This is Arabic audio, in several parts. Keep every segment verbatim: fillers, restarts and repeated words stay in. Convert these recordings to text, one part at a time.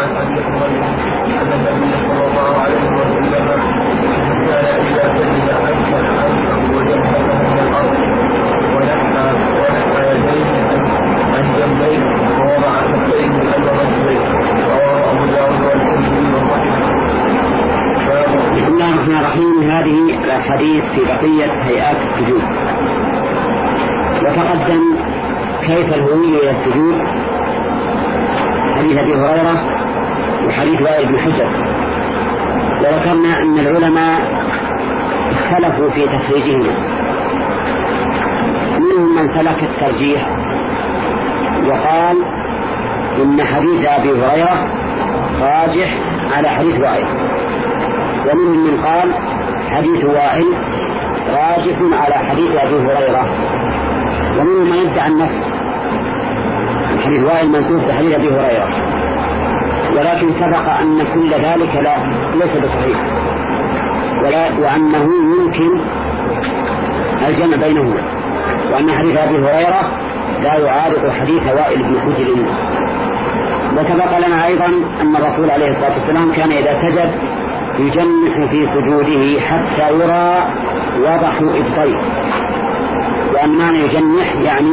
عن أبي هريرة أن النبي صلى الله عليه وسلم كان إذا سجد أنشأ أنفه وجبهته من الأرض ونحى ونحى يديه عن جنبيه ووضع كفيه على رجليه. رواه أبو داود والترمذي وصححه. بسم الله الرحمن الرحيم. هذه الأحاديث في بقية هيئات السجود. وتقدم كيف الهوية إلى السجود، حديث أبي هريرة وحديث وائل بن حجر. وذكرنا أن العلماء اختلفوا في تخريجهما، منهم من سلك الترجيح وقال إن حديث أبي هريرة راجح على حديث وائل، ومنهم من قال حديث وائل راجح على حديث أبي هريرة، ومنهم من يدعي النص حديث وائل منسوخ بحديث أبي هريرة. ولكن سبق أن كل ذلك لا ليس بصحيح، وأنه يمكن الجمع بينهما، وأن حديث أبي هريرة لا يعارض حديث وائل بن حجر. وسبق لنا أيضا أن الرسول عليه الصلاة والسلام كان إذا سجد يجنح في سجوده حتى يرى وضح إبطيه، وأن معنى يجنح يعني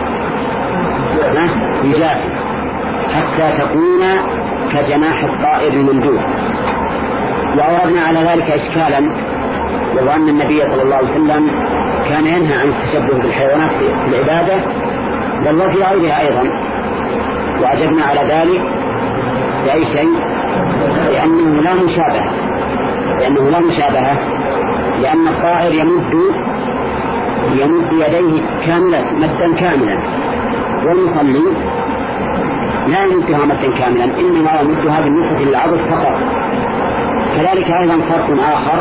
يجافي حتى تكون كجناح الطائر الممدود. وأوردنا على ذلك إشكالا، وهو أن النبي صلى الله عليه وسلم كان ينهى عن التشبه بالحيوانات في العبادة بل وفي غيرها أيضا. وأجبنا على ذلك بأي شيء؟ لأنه لا مشابهة لأنه لا مشابهة لأن الطائر يمد يمد يديه كاملا مدا كاملا، والمصلي لا يمدها مدا كاملا، إنما يمدها بالنسبة للعضد فقط. كذلك أيضا فرق آخر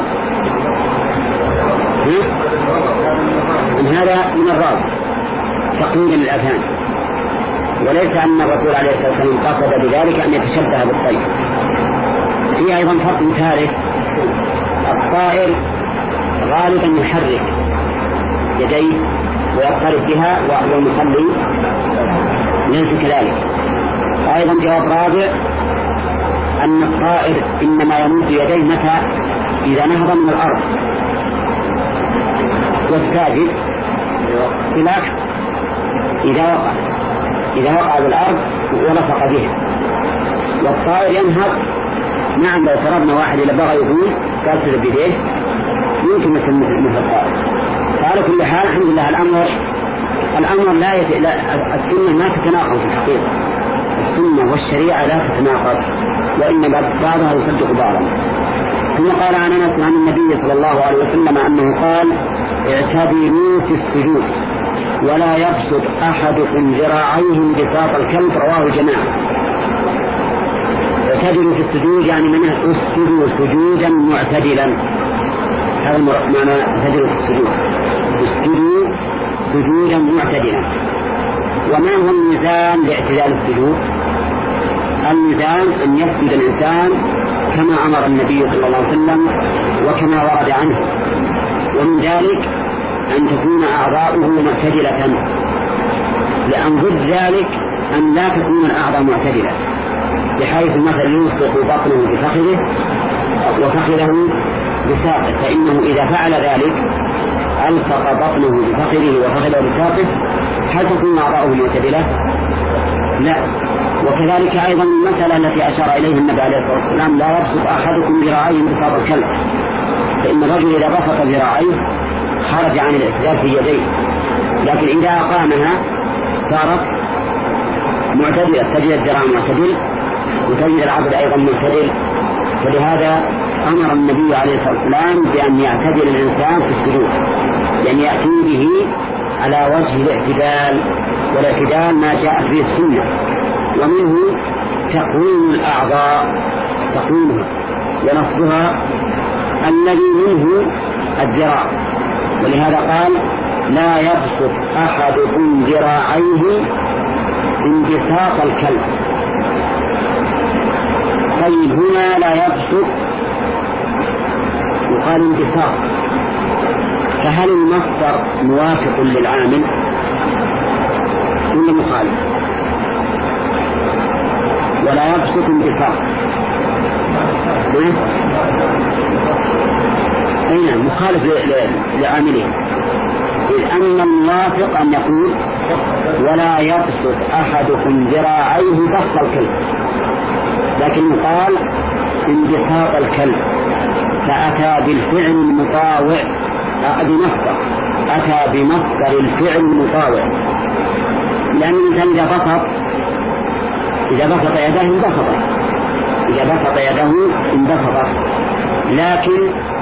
أن هذا من الراس تقليدا للأذهان، وليس أن الرسول عليه الصلاة والسلام قصد بذلك أن يتشبه بالطير. في أيضا فرق ثالث، الطائر غالبا يحرك يديه ويضطرب بها، والمصلي ليس كذلك. أيضا جواب رابع أن الطائر إنما يمد يديه متى إذا نهض من الأرض، والساجد خلاف إذا وقع إذا وقع بالأرض ولصق بها. والطائر ينهض، نعم لو فرضنا واحد إلى بغى يقول قال سجد بيديه يمكن مثل مثل الطائر. فعلى كل حال الحمد لله الأمر الأمر لا يت... لا السنة ما تتناقض في الحقيقة، السنة والشريعة لا تتناقض، وإن بعضها يصدق بعضا. ثم قال عن أنس عن النبي صلى الله عليه وسلم أنه قال اعتدلوا في السجود ولا يبسط أحدكم ذراعيه انبساط الكلب. رواه جماعة. اعتدلوا في السجود يعني منه اسجدوا سجودا معتدلا، هذا معنى اعتدلوا في السجود، اسجدوا سجودا معتدلا. وما هو الميزان لاعتدال السجود؟ الميزان أن يسجد الإنسان كما أمر النبي صلى الله عليه وسلم وكما ورد عنه، ومن ذلك أن تكون أعضاؤه معتدلة، لأن ضد ذلك أن لا تكون الأعضاء معتدلة، بحيث مثلا يلصق بطنه بفخذه وفخذه بساقه، فإنه إذا فعل ذلك ألصق بطنه بفخذه وفخذه بساقه، هل تكون أعضاؤه معتدلة؟ لا. وكذلك أيضا المسألة التي أشار إليها النبي عليه الصلاة والسلام لا يبسط أحدكم ذراعيه انبساط الكلب، فإن الرجل إذا بسط ذراعيه خرج عن الاعتدال في يديه، لكن إذا أقامها صارت معتدلة، تجد الذراع معتدل وتجد العبد أيضا معتدل. فلهذا أمر النبي عليه الصلاة والسلام بأن يعتدل الإنسان في السجود، يعني يأتي به على وجه الاعتدال، والاعتدال ما جاء فيه السنة، ومنه تقويم الأعضاء تقويمها ونصبها الذي منه الذراع. ولهذا قال لا يبسط أحدكم ذراعيه انبساط الكلب. طيب هنا لا يبسط يقال انبساط، فهل المصدر موافق للعامل ولا مخالف؟ ولا يبسط انبساط. أين مخالف لعامله، إذ أن الموافق أن يقول ولا يبسط أحدكم ذراعيه بسط الكلب، لكن قال انبساط الكلب، فأتى بالفعل المطاوع بمصدر، أتى بمصدر الفعل المطاوع، لأن الإنسان إذا بسط إذا بسط يده انبسطت، إذا بسط يده انبسطت، لكن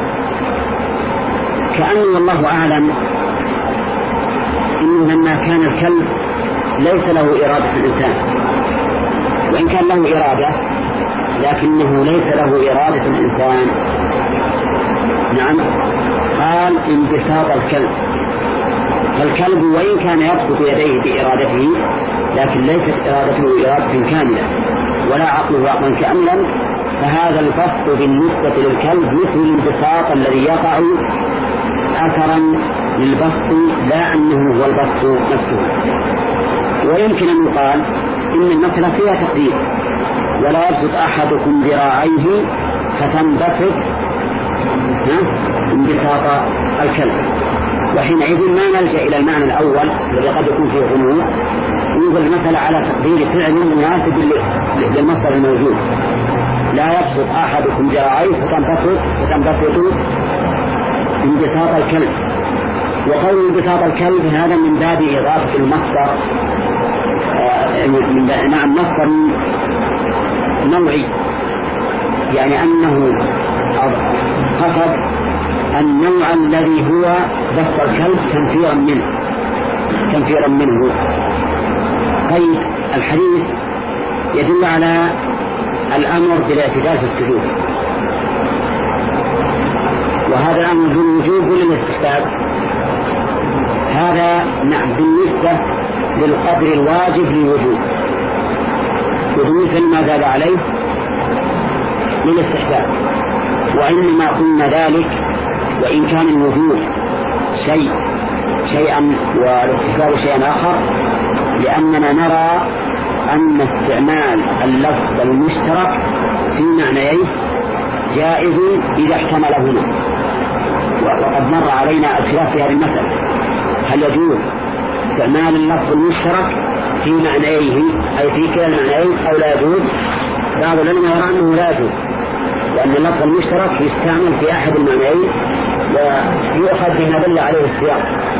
كأنه والله أعلم إنه لما كان الكلب ليس له إرادة الإنسان، وإن كان له إرادة لكنه ليس له إرادة الإنسان. نعم، قال انبساط الكلب، فالكلب وإن كان يبسط يديه بإرادته لكن ليست إرادته إرادة كاملة ولا عقله عقلا كاملا، فهذا البسط بالنسبة للكلب مثل الانبساط الذي يقع أثرا للبسط، لا أنه هو البسط نفسه. ويمكن أن يقال إن المسألة فيها تقدير، ولا يبسط أحدكم ذراعيه فتنبسط انبساط الكلب، وحينئذ ما نلجأ إلى المعنى الأول الذي قد يكون فيه غموض، ينظر المسألة على تقدير فعل مناسب للمصدر الموجود. لا يبسط أحدكم ذراعيه فتنبسط فتنبسط انبساط الكلب. وقول انبساط الكلب هذا من باب إضافة المصدر، آه نعم مصدر نوعي، يعني أنه قصد النوع الذي هو بسط الكلب تنفيرا منه تنفيرا منه. طيب الحديث يدل على الأمر بالاعتدال في السجود، وهذا الأمر بالوجوب وللاستحباب. هذا نعم بالنسبة للقدر الواجب للوجوب، وبالنسبة لما زاد عليه للاستحباب. وإنما قلنا ذلك وإن كان الوجوب شيء شيئا والاستحباب شيئا آخر، لأننا نرى أن استعمال اللفظ المشترك في معنيين جائز إذا احتملهما. وقد مر علينا الخلاف في هذه المسألة، هل يجوز استعمال اللفظ المشترك في معنيه أي في كلا المعنيين أو لا يجوز؟ بعض العلماء يرى أنه لا يجوز، لأن اللفظ المشترك يستعمل في أحد المعنيين ويؤخذ بما دل عليه السياق.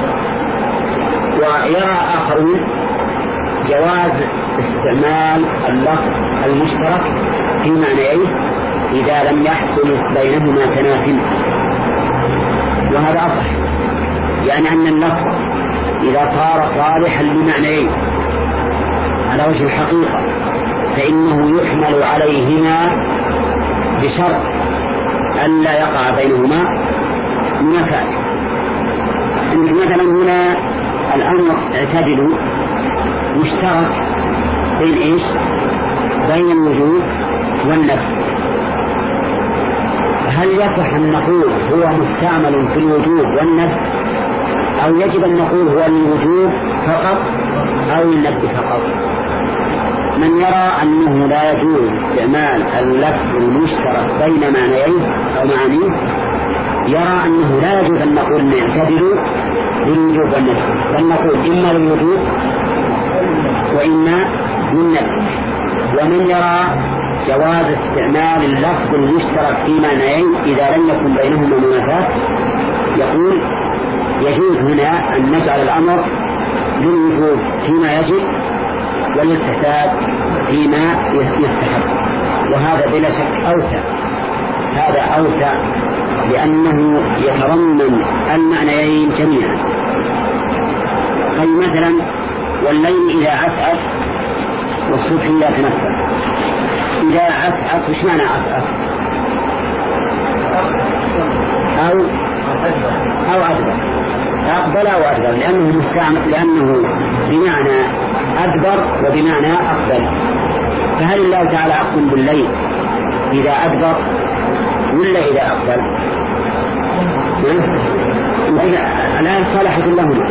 ويرى آخرون جواز استعمال اللفظ المشترك في معنيين إذا لم يحصل بينهما تنافي، وهذا أصح، يعني أن اللفظ إذا صار صالحا لمعنيين على وجه الحقيقة فإنه يحمل عليهما بشرط أن لا يقع بينهما منافاة. مثلا هنا الأمر اعتدلوا مشترك بين إيش؟ بين الوجوب والنفي. هل يصح أن نقول هو مستعمل في الوجوب والنفي، أو يجب أن نقول هو الوجوب فقط أو النفي فقط؟ من يرى أنه لا يجوز استعمال اللفظ المشترك بين معنيين أو معانيه يرى أنه لا يجوز أن نقول نعتدل للوجوب والنفي، بل نقول إما للوجوب وإما للنفي. ومن يرى جواز استعمال اللفظ المشترك في معنيين إذا لم يكن بينهما منافاة يقول يجوز هنا أن نجعل الأمر للوجوب فيما يجب والاستحباب فيما يستحب، وهذا بلا شك أوسع، هذا أوسع لأنه يتضمن المعنيين جميعا. طيب مثلا والليل إذا عسعس والصبح إذا تنفس، إذا عسعس وش معنى عسعس؟ أو أو أدبر، أقبل أو أدبر، لأنه مستعمل، لأنه بمعنى أدبر وبمعنى أقبل. فهل الله تعالى أقبل بالليل إذا أدبر ولا إذا أقبل؟ الآن صالحة لهما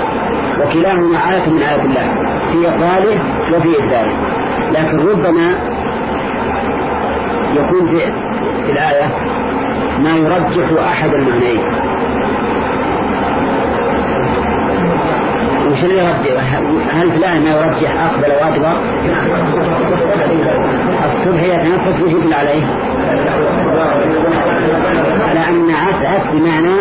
وكلاهما آية من آيات الله في إقباله وفي إدباره، لكن ربما يكون في, في الآية ما يرجح أحد المعنيين. وش اللي يرجح؟ هل في الآية ما يرجح أقبل وأدبر؟ الصبح يتنفس وش يدل عليه؟ على أن عسعس بمعنى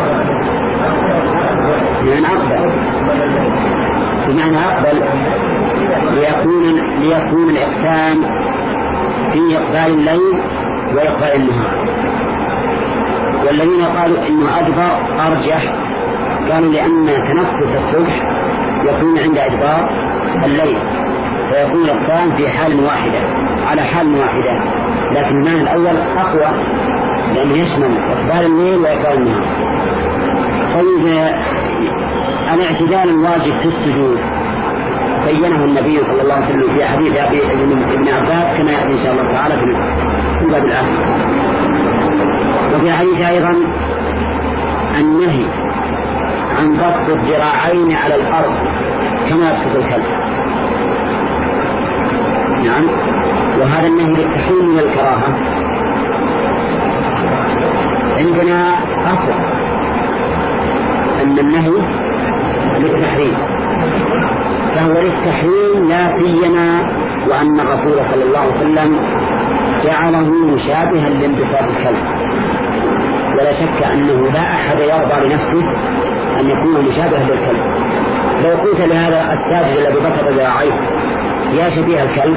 بمعنى أقبل، بمعنى أقبل ليكون, ليكون الإقسام في إقبال الليل وإقبال النهار. والذين قالوا إنه أدبر أرجح قالوا لأن تنفس الصبح يكون عند إدبار الليل، فيكون الإقسام في حال واحدة على حال واحدة، لكن المعنى الأول أقوى لأنه يشمل إقبال الليل وإقبال النهار. طيب الاعتدال الواجب في السجود بينه النبي صلى الله عليه وسلم في حديث ابن عباس كما يأتي إن شاء الله تعالى في باب الآخر. وفي حديث أيضا النهي عن ضبط الذراعين على الأرض كما يبسط الكلب. نعم، وهذا النهي للتحريم والكراهة. عندنا أصل أن النهي للتحريم، فهو للتحريم لا سيما وأن الرسول صلى الله عليه وسلم جعله مشابها لانبساط الكلب، ولا شك أنه لا أحد يرضى لنفسه أن يكون مشابها للكلب. لو قلت لهذا الساجد الذي بسط ذراعيه يا شبيه الكلب،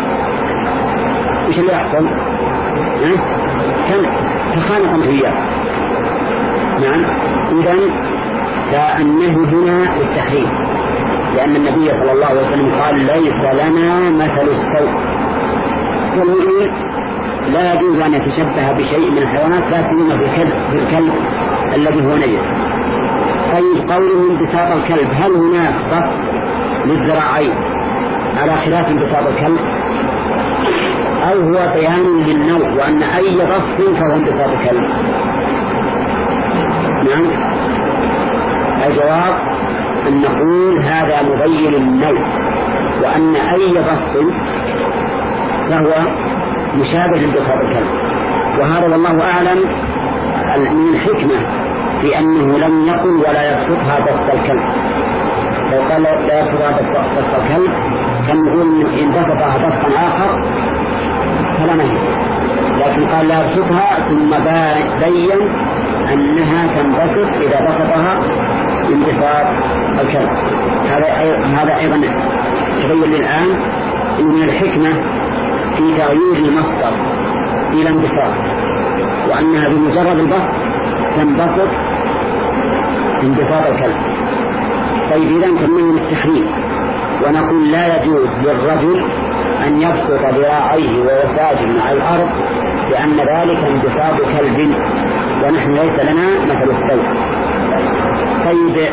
وش اللي يحصل؟ كان تخانقا فيه. نعم، إذن فالنهي هنا للتحريم، لأن النبي صلى الله عليه وسلم قال ليس لنا مثل السوء، والمؤمن لا يجوز أن يتشبه بشيء من الحيوانات لا سيما في الكلب الذي هو نجس. طيب قوله انبساط الكلب، هل هناك بسط للذراعين على خلاف انبساط الكلب، أو هو بيان للنوع وأن أي بسط فهو انبساط الكلب؟ نعم، الجواب أن نقول هذا مبين للنوع، وأن أي بسط فهو مشابه لانبساط الكلب. وهذا والله أعلم من الحكمة في أنه لم يقل ولا يبسطها بسط الكلب. لو قال لا يبسطها بسط الكلب كان يقول إن بسطها بسطا آخر فلا نهي، لكن قال لا يبسطها ثم بين أنها تنبسط إذا بسطها انبساط الكلب. هذا هذا أيضا تبين للآن إن من الحكمة في تغيير المصدر إلى انبساط، وأنها بمجرد البسط تنبسط انبساط الكلب. طيب إذن كملنا التحريم، ونقول لا يجوز للرجل أن يبسط ذراعيه وهو ساجد على الأرض، لأن ذلك انبساط كلب ونحن ليس لنا مثل السوء. طيب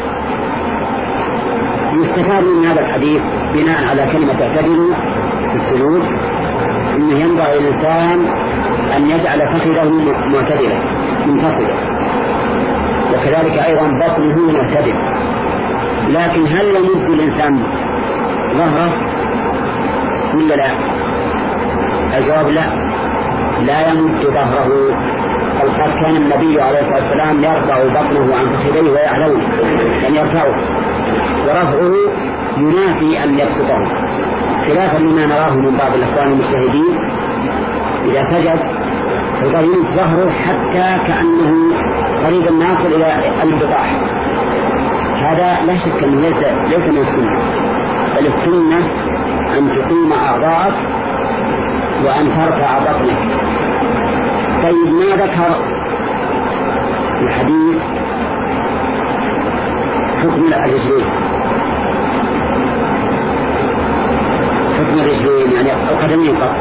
يستفاد من هذا الحديث بناء على كلمة اعتدلوا في السجود أنه ينبغي الإنسان أن يجعل فخذه معتدلا منفصلا، وكذلك أيضا بطنه معتدل. لكن هل يمد الإنسان ظهره ولا لا؟ الجواب لا، لا يمد ظهره. قد كان النبي عليه الصلاة والسلام يرفع بطنه عن فخذيه ويعلوه، يعني يرفعه، ورفعه ينافي أن يبسطه، خلافا لما نراه من بعض الأخوان المجتهدين إذا سجد يضيق ظهره حتى كأنه قريب الناقل إلى الانبطاح. هذا لا شك أنه ليس ليس من السنة، بل السنة أن تقيم أعضاءك وأن ترفع بطنك. طيب ما ذكر الحديث حكم الرجلين، حكم الرجلين يعني القدمين فقط.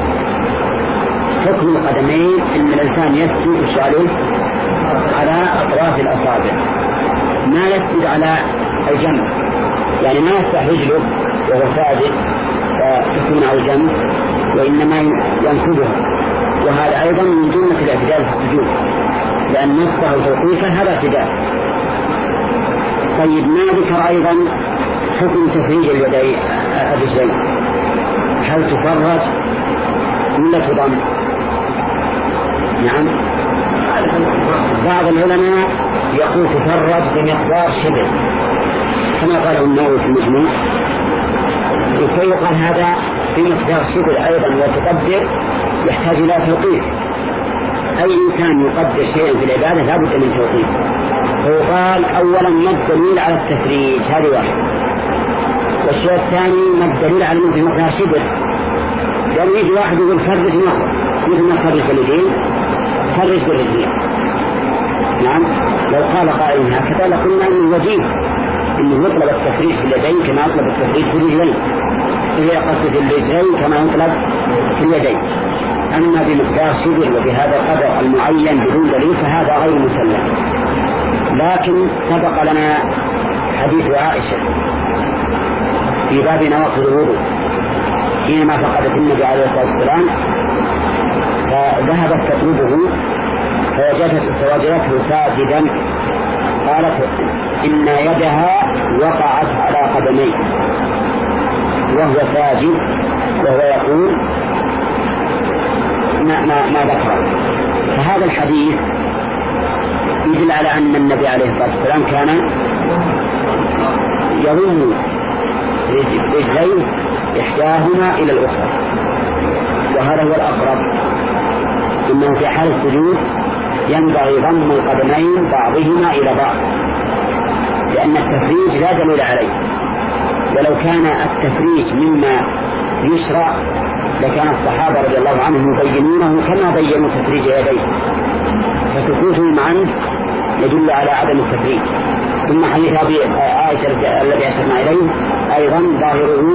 حكم القدمين إن الإنسان يسجد عليه على أطراف الأصابع، ما يسجد على الجنب، يعني ما يفتح رجله وهو ساجد فتكون على الجنب، وإنما ينصبها. وهذا أيضا من جملة الاعتدال في السجود، لأن نصبه توقيفه هذا اعتدال. طيب ما ذكر أيضا حكم تفريج اليدين الرجلين، هل تفرج ولا تضم؟ نعم. بعض العلماء يقول تفرد بمقدار شبه كما قاله النووي في المجموع، وكي يقال هذا بمقدار شبه أيضا وتقدر يحتاج إلى توقيف. أي إنسان يقدر شيئا في العبادة لا بد من توقيف. وقال أولا ما الدليل على التفريج، هذه واحد. والشيء الثاني ما الدليل على في مقدار شبه، لأن يجي واحد يقول فرج نقر مثل ما فرج اليدين فرج بالرجلين. نعم. لو قال قائل هكذا لقلنا انه وجيه انه يطلب التفريج في اليدين كما يطلب التفريج في الرجلين، إذا قصد في الرجلين كما يطلب في اليدين. أما بمقدار شبه وبهذا القدر المعين بدون دليل فهذا غير مسلم. لكن سبق لنا حديث عائشة في باب نواقض الوضوء حينما فقدت النبي عليه الصلاة والسلام فذهبت تطلبه فوجدت فوجدته ساجدا، قالت إن يدها وقعت على قدميه وهو ساجد وهو يقول ما, ما, ما ذكر. فهذا الحديث يدل على أن النبي عليه الصلاة والسلام كان يضم رجليه إحداهما إلى الأخرى، وهذا هو الأقرب. إنه في حال السجود ينبغي ضم القدمين بعضهما إلى بعض، لأن التفريج لا دليل عليه. ولو كان التفريج مما يشرع لكان الصحابة رضي الله عنهم يبينونه كما بينوا تفريج يديه، فسكوتهم عنه يدل على عدم التفريج. ثم حديث أبي عائشة الذي أشرنا إليه أيضا ظاهره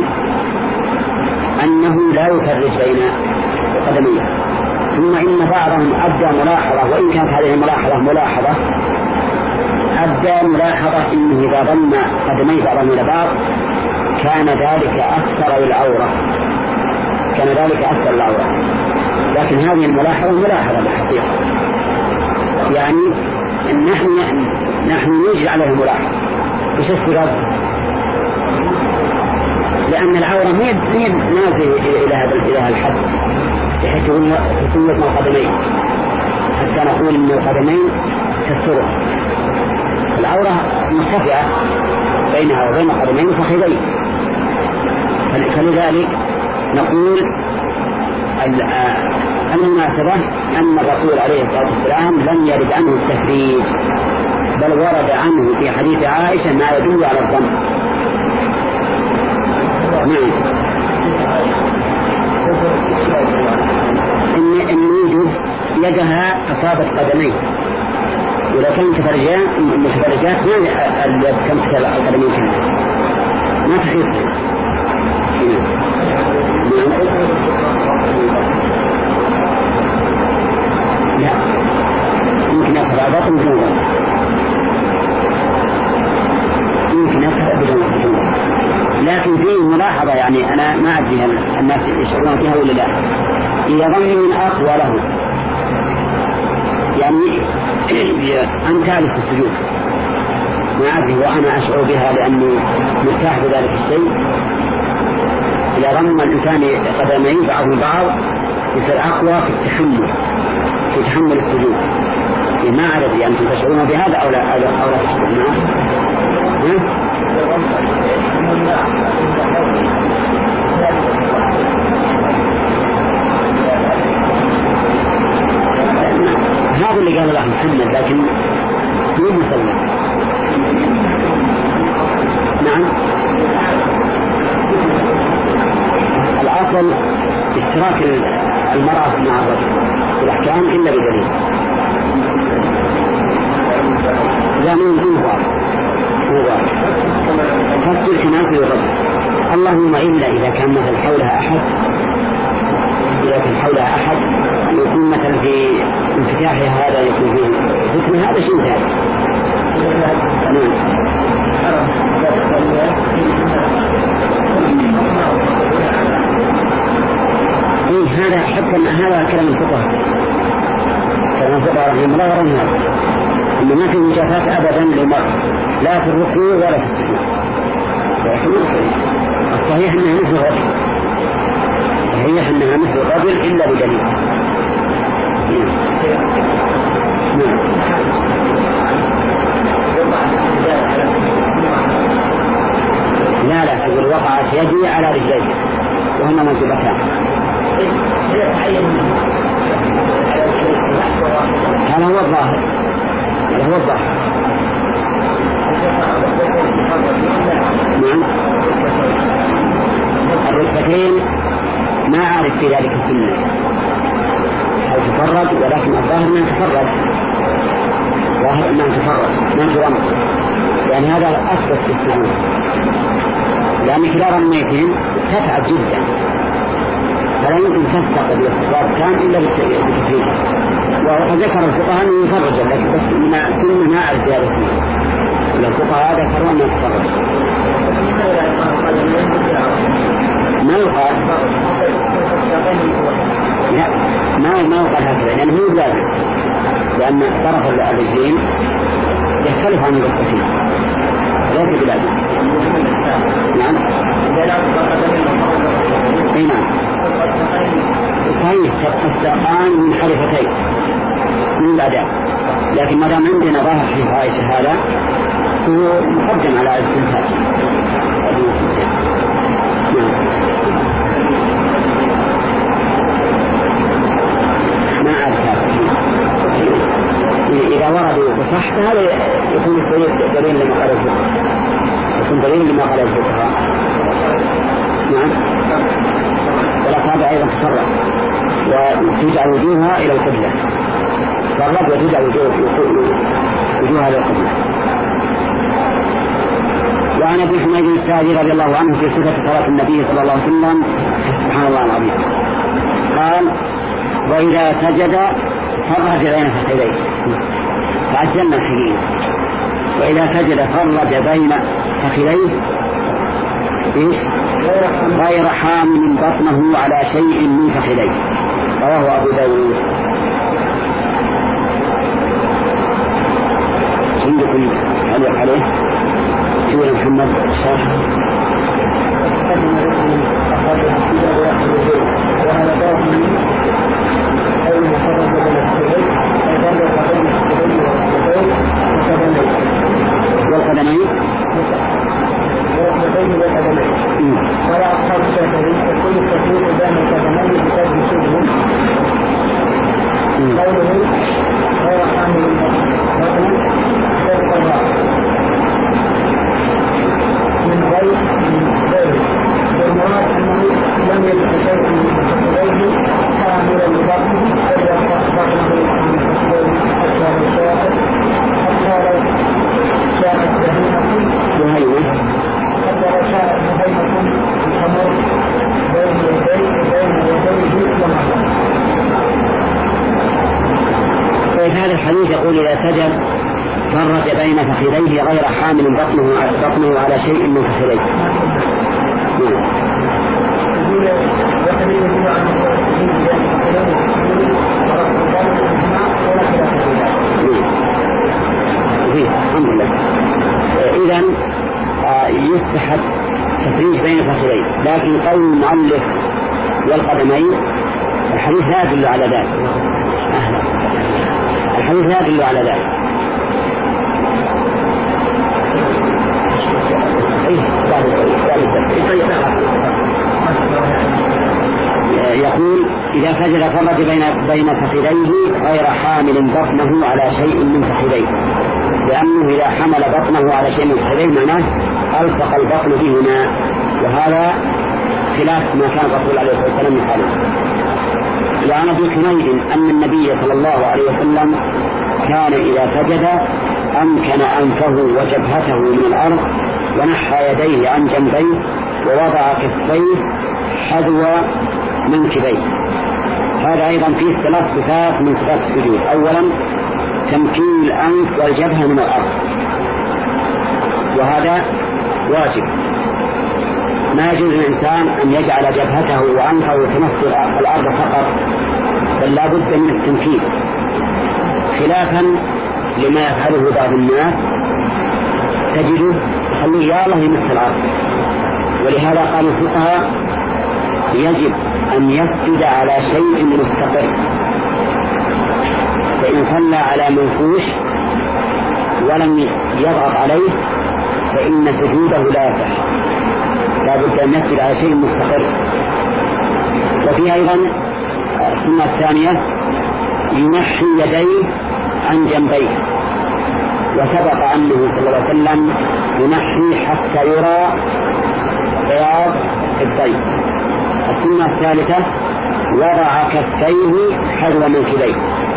أنه لا يفرج بين قدميه. ثم إن بعضهم أبدى ملاحظة، وإن كانت هذه الملاحظة ملاحظة أبدى ملاحظة إنه إذا ضم قدميه بعضهم إلى بعض كان ذلك أكثر للعورة، كان ذلك أكثر للعورة. لكن هذه الملاحظة ملاحظة بالحقيقة، يعني نحن نحن نجد عليها ملاحظة. وش السبب؟ لأن العورة ما هي نازلة إلى هذا إلى هذا الحد بحيث تكون من القدمين حتى نقول إن القدمين تسترها. العورة مرتفعة بينها وبين القدمين فخذين، فلذلك نقول المناسبة أن الرسول عليه الصلاة والسلام لم يرد عنه التفريج، بل ورد عنه في حديث عائشة ما يدل على الضم. نعم. إن النوجه يدها أصابت قدميه، وإذا كانت متفرجات متفرجات ما اليد كم القدمين كلها ما تخيط. لا يمكن يقرأ بطن بدون، يمكن يقرأ بدون، لكن فيه ملاحظة يعني أنا ما أدري هل الناس يشعرون فيها ولا لا. إذا ظن من أقوى له يعني أن تعرف السجود، ما أدري وأنا أشعر بها لأني مرتاح بذلك الشيء. إذا ظن الإنسان قدمين بعضهم بعض يصير أقوى في التحمل في تحمل السجود. ما أعرف أنتم تشعرون بهذا أو لا أو لا تشعرون؟ هذا اللي قال الله محمد، لكن مو مسلم. نعم. الأصل اشتراك المرأة مع الرجل في الأحكام إلا بدليل. لا من دون ضابط فصل الحماس للرجل، اللهم إلا إذا كان مثل حولها أحد، إذا كان حولها أحد يكون مثل في انفتاحها هذا يكون فيه حكم هذا شيء ثاني. نعم. إيه هذا حتى هذا كلام الفقهاء، كلام الفقهاء رحمه الله ورحمه الله، إنه ما في مجافات أبدا للمرء لا في الركوع ولا في السجود. الصحيح أنه مثل الرجل، والصحيح أنها مثل الرجل إلا بدليل. لا لا تقول وقعت يدي على رجلي وهما منصوبتان. هذا هو الظاهر، هذا هو الظاهر. نعم. الركبتين ما أعرف في ذلك السنة هل تفرد، ولكن الظاهر ما تفرد، ظاهر ما تفرد ما ترمى، يعني هذا أثبت في السجود، لأن كلا رميتين تتعب جدا فلا يمكن تستقبل الاستقرار كان إلا بالتفريج. وذكر الفقهاء أنه يفرج، لكن بس ما سنة ما أعرف في هذا السنة، الفقهاء ذكروا أنه يتفرج. ما يقال لا ما ما يقال هكذا، لأنه هو لازم، لأن طرف الرجلين يختلف عن الركبتين ليس بلازم. نعم. اي نعم صحيح الساقان من حرفتين من الأداء، لكن ما دام عندنا ظاهر في عائشة هذا هو مقدم على الاستنتاج. ما أعرف إذا وردوا بصح هذا يكون دليل لما قال الفقهاء، يكون دليل لما قال الفقهاء. نعم. ولكن هذا أيضا تفرق وتجعل وجوهها إلى القبلة، تفرق وتجعل وجوهها إلى القبلة. وعن أبي حميد الساعدي رضي الله عنه في صفة صلاة النبي صلى الله عليه وسلم سبحان الله العظيم قال: وإذا سجد فرج بين فخذيه، فعجلنا الحديث، وإذا سجد فرج بين فخذيه غير حامل بطنه على شيء من فخذيه. رواه أبو داود. عندكم تعليق عليه؟ شو محمد الشرح؟ والقدمين ولا أصحاب الشافعي كل التفريق بين القدمين بسبب شبه قوله غير حامل البطن فوق الرأس من غير من غير والمراد أنه لم يلق شيء من فخذيه حاملا لبطنه بل يرفع بطنه من فخذيه حتى لو شاءت حتى لو شاءت بهيمة حتى لو شاءت بهيمة الخمر بين يديه بين يديه لمحظة. طيب هذا الحديث يقول إذا سجد فرج بين فخذيه غير حامل بطنه بطنه على شيء من فخذيه. الحمد لله. إذن يستحب تفريج بين فخذيه، لكن قول المؤلف والقدمين الحديث لا يدل على ذلك. الحديث لا يدل على ذلك. يقول إذا سجد فرج بين بين فخذيه غير حامل بطنه على شيء من فخذيه، لأنه إذا حمل بطنه على شيء من فخذيه معناه ألصق البطن بهما، وهذا خلاف ما كان الرسول عليه الصلاة والسلام يفعله. وعن أبي حميد أن النبي صلى الله عليه وسلم كان إذا سجد أمكن أنفه وجبهته من الأرض ونحى يديه عن جنبيه ووضع كفيه حذو منكبيه. هذا أيضا فيه ثلاث صفات من صفات السجود. أولا تمكين الأنف والجبهة من الأرض، وهذا واجب، ما يجوز للإنسان أن يجعل جبهته وأنفه تمس الأرض فقط، بل لا بد من التمكين، خلافا لما يفعله بعض الناس تجده خليه يا الله يمس الأرض. ولهذا قال الفقهاء يجب أن يسجد على شيء مستقر، فإن صلى على منفوش ولم يضغط عليه فإن سجوده لا يصح، لابد أن يسجد على شيء مستقر. وفي أيضا السنة الثانية ينحي يديه عن جنبيه، وسبق أنه صلى الله عليه وسلم ينحي حتى يرى بياض الطيب. السنة الثالثة وضع كفيه حذو منكبيه،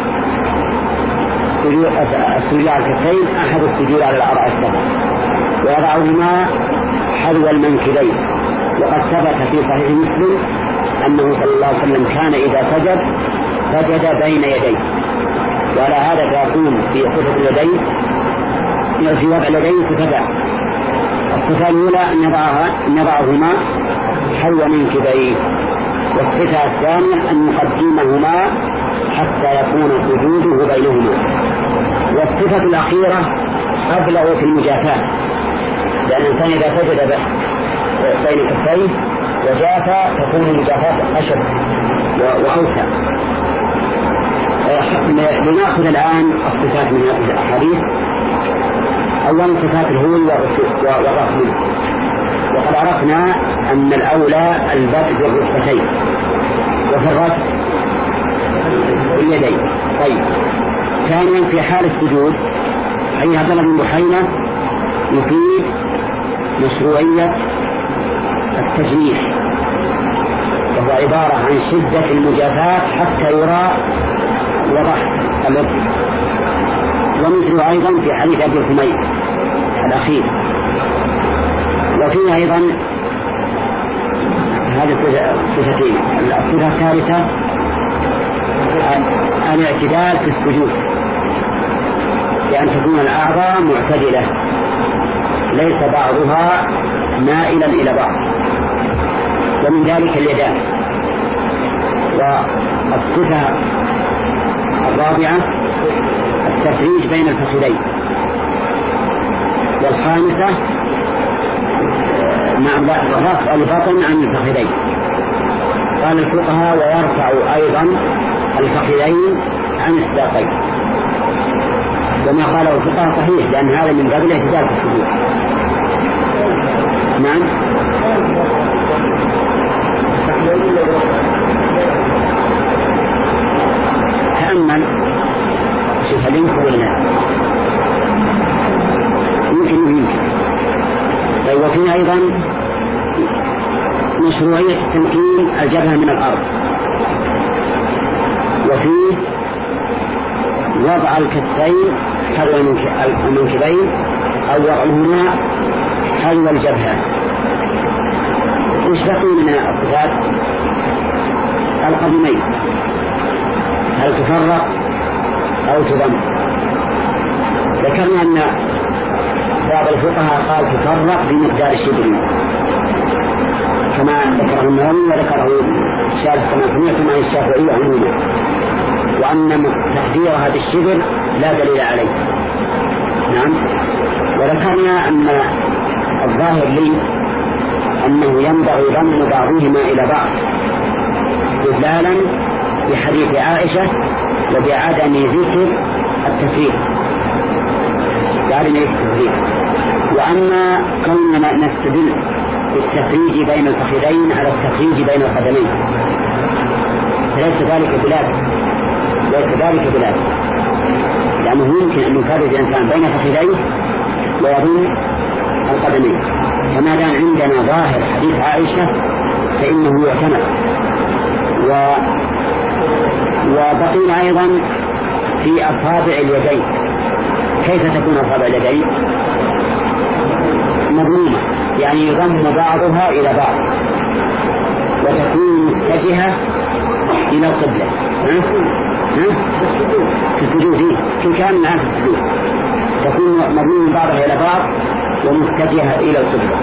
السجود على الكفين أحد السجود على الأعضاء السبع، ويضعهما حذو المنكبين. وقد ثبت في صحيح مسلم أنه صلى الله عليه وسلم كان إذا سجد سجد بين يديه، وعلى هذا فيكون في صفة اليدين في وضع اليدين صفتان: الصفة الأولى أن يضعهما حذو منكبيه، والصفة الثانية أن يقدمهما حتى يكون سجوده بينهما. والصفة الأخيرة أبلغ في المجافاة، لأن الإنسان إذا سجد بين كفيه وجافى تكون المجافاة أشد وأوسع. لنأخذ الآن الصفات من هذه الأحاديث. أولا صفات الهول والرفع، وقد عرفنا أن الأولى البدء بالركبتين، وفي الرفع باليدين. طيب، ثانيا في حال السجود حديث عبد الله بن بحينة يفيد مشروعية التجنيح، وهو عبارة عن شدة المجافاة حتى يرى وضح الوجه. ومثل أيضا في حديث أبي حميد الأخير. وفيه أيضا هذه الصفتين. الصفة الثالثة الاعتدال في السجود، بأن تكون الأعضاء معتدلة ليس بعضها مائلا إلى بعض، ومن ذلك اليدان. والصفة الرابعة التفريج بين الفخذين. والخامسة مع رفع البطن عن الفخذين. قال الفقهاء ويرفع أيضا الفخذين عن الساقين، وما قاله الفقهاء صحيح، لأن هذا من باب الاعتدال في السجود. نعم. تأمل شوف هل يمكن ولا لا؟ يمكن يمكن. طيب، وفيه أيضا مشروعية تمكين الجبهة من الأرض، وفيه وضع الكفين حذو المنكبين أو وضعهما حذو الجبهة. ايش بقي من الصفات؟ القدمين هل تفرق أو تضم؟ ذكرنا أن بعض الفقهاء قال تفرق بمقدار الشبر كما ذكره النووي وذكره الشارح كما سمعتم عن الشافعي عموما، وأن تقدير هذا الشبر لا دليل عليه. نعم. وذكرنا أن الظاهر لي أنه ينبغي ضم بعضهما إلى بعض استدلالا بحديث عائشة وبعدم ذكر التفريق بعدم التفريق. وأما كوننا نستدل بالتفريج بين الفخذين على التفريج بين القدمين فليس ذلك بلازم، ليس ذلك بلازم، لأنه يمكن أن يفرج الإنسان بين فخذيه ويضم القدمين. فما دام عندنا ظاهر حديث عائشة فإنه يعتمد. و... وبقينا أيضا في أصابع اليدين. كيف تكون أصابع اليدين؟ مضمومة، يعني يضم بعضها إلى بعض وتكون متجهة إلى القبلة. في السجود في كان الآن في السجود تكون مضمومة بعضها إلى بعض ومتجهة إلى القبلة.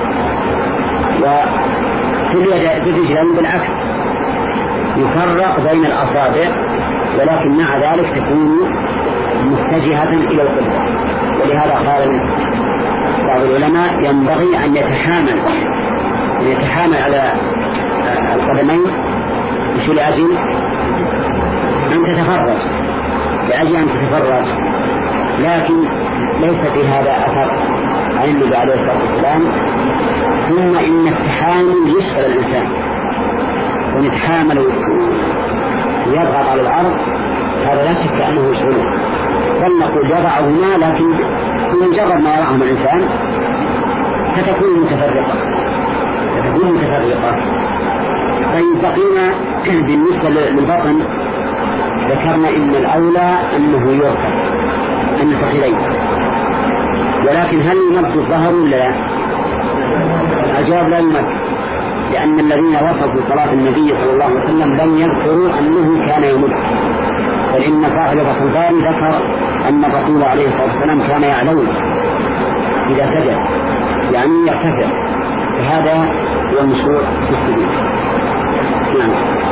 وفي الرجلين بالعكس يفرق بين الأصابع، ولكن مع ذلك تكون متجهة إلى القبلة. ولهذا قال بعض العلماء ينبغي أن يتحامل يتحامل على القدمين شو لأجل أن تتفرج لأجل أن تتفرج لكن ليس في هذا أثر عن النبي عليه الصلاة والسلام. ثم إن التحامل يشغل الإنسان ونتحامل ويضغط على الأرض هذا لا شك أنه يشغله، بل نقول يضعهما لكن بمجرد ما يضعهما الإنسان ستكون متفرقة ستكون متفرقة. طيب بقينا بالنسبة للبطن ذكرنا إن الأولى أنه يرفع أن الفخذين، ولكن هل يمد الظهر ولا لا؟ الجواب لا يمد، لأن الذين وصفوا صلاة النبي صلى الله عليه وسلم لم يذكروا أنه كان يمد، بل إن صاحب فتح الباري ذكر أن الرسول عليه الصلاة والسلام كان يعلو إذا سجد يعني يرتفع، فهذا هو المشروع في السجود. نعم.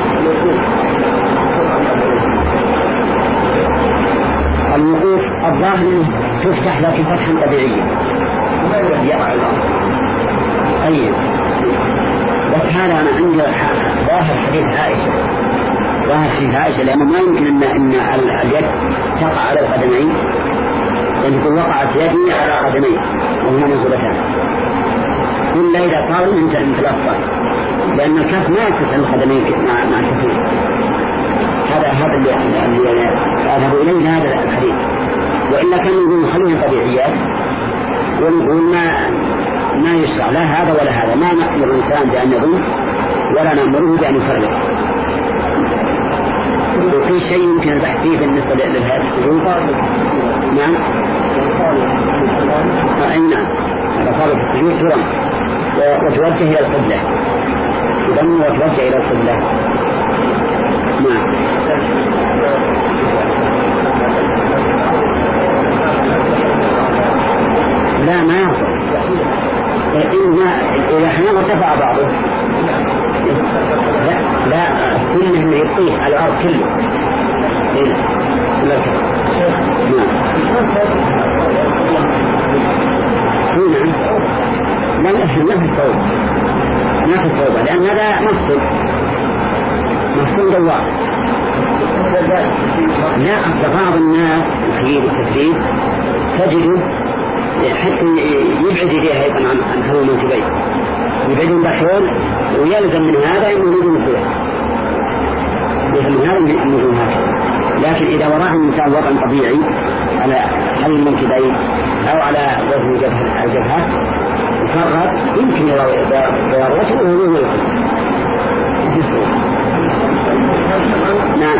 الوقوف الظاهر تفتح لكن فتحا طبيعيا طيب، بس هذا أنا عندي ظاهر حديث عائشة ظاهر حديث عائشة لأنه ما يمكن أن, إن اليد تقع على القدمين، لأن تكون وقعت يدي على قدمين وهما منصوبتان إلا إذا صاروا من الأفضل، لأن الكف ما يتصل القدمين مع, مع الكفين. هذا هذا اللي أذهب إليه هذا الحديث، وإلا كان يقول خلوها طبيعيات ونقول ما ما يشرع لا هذا ولا هذا، ما نأمر الإنسان بأن يظن ولا نأمره بأن يفرق. وفي شيء يمكن البحث فيه بالنسبة لهذا السجود. نعم أي نعم رفض السجود ترم وتوجه إلى القبلة ترم وتوجه إلى القبلة. نعم. لا ما يحصل إذا حين ارتفع بعضه لا لا السنة أنه يطيح على الأرض كله. لا لا لا في الصوب ما في الصوبة، لأن هذا مصد مصد دوار. لا أصل بعض الناس الخير التفريد تجده حتى يبعد يديه أيضا عن عن هو المنكبين يبعدهم بحول ويلزم من هذا أنه يجب الخير يلزم من هذا أنه هكذا. لكن إذا وراء الإنسان وضع طبيعي على حل المنكبين أو على وزن جبهة الجبهة فرد يمكن يروش وهو يلقى. نعم.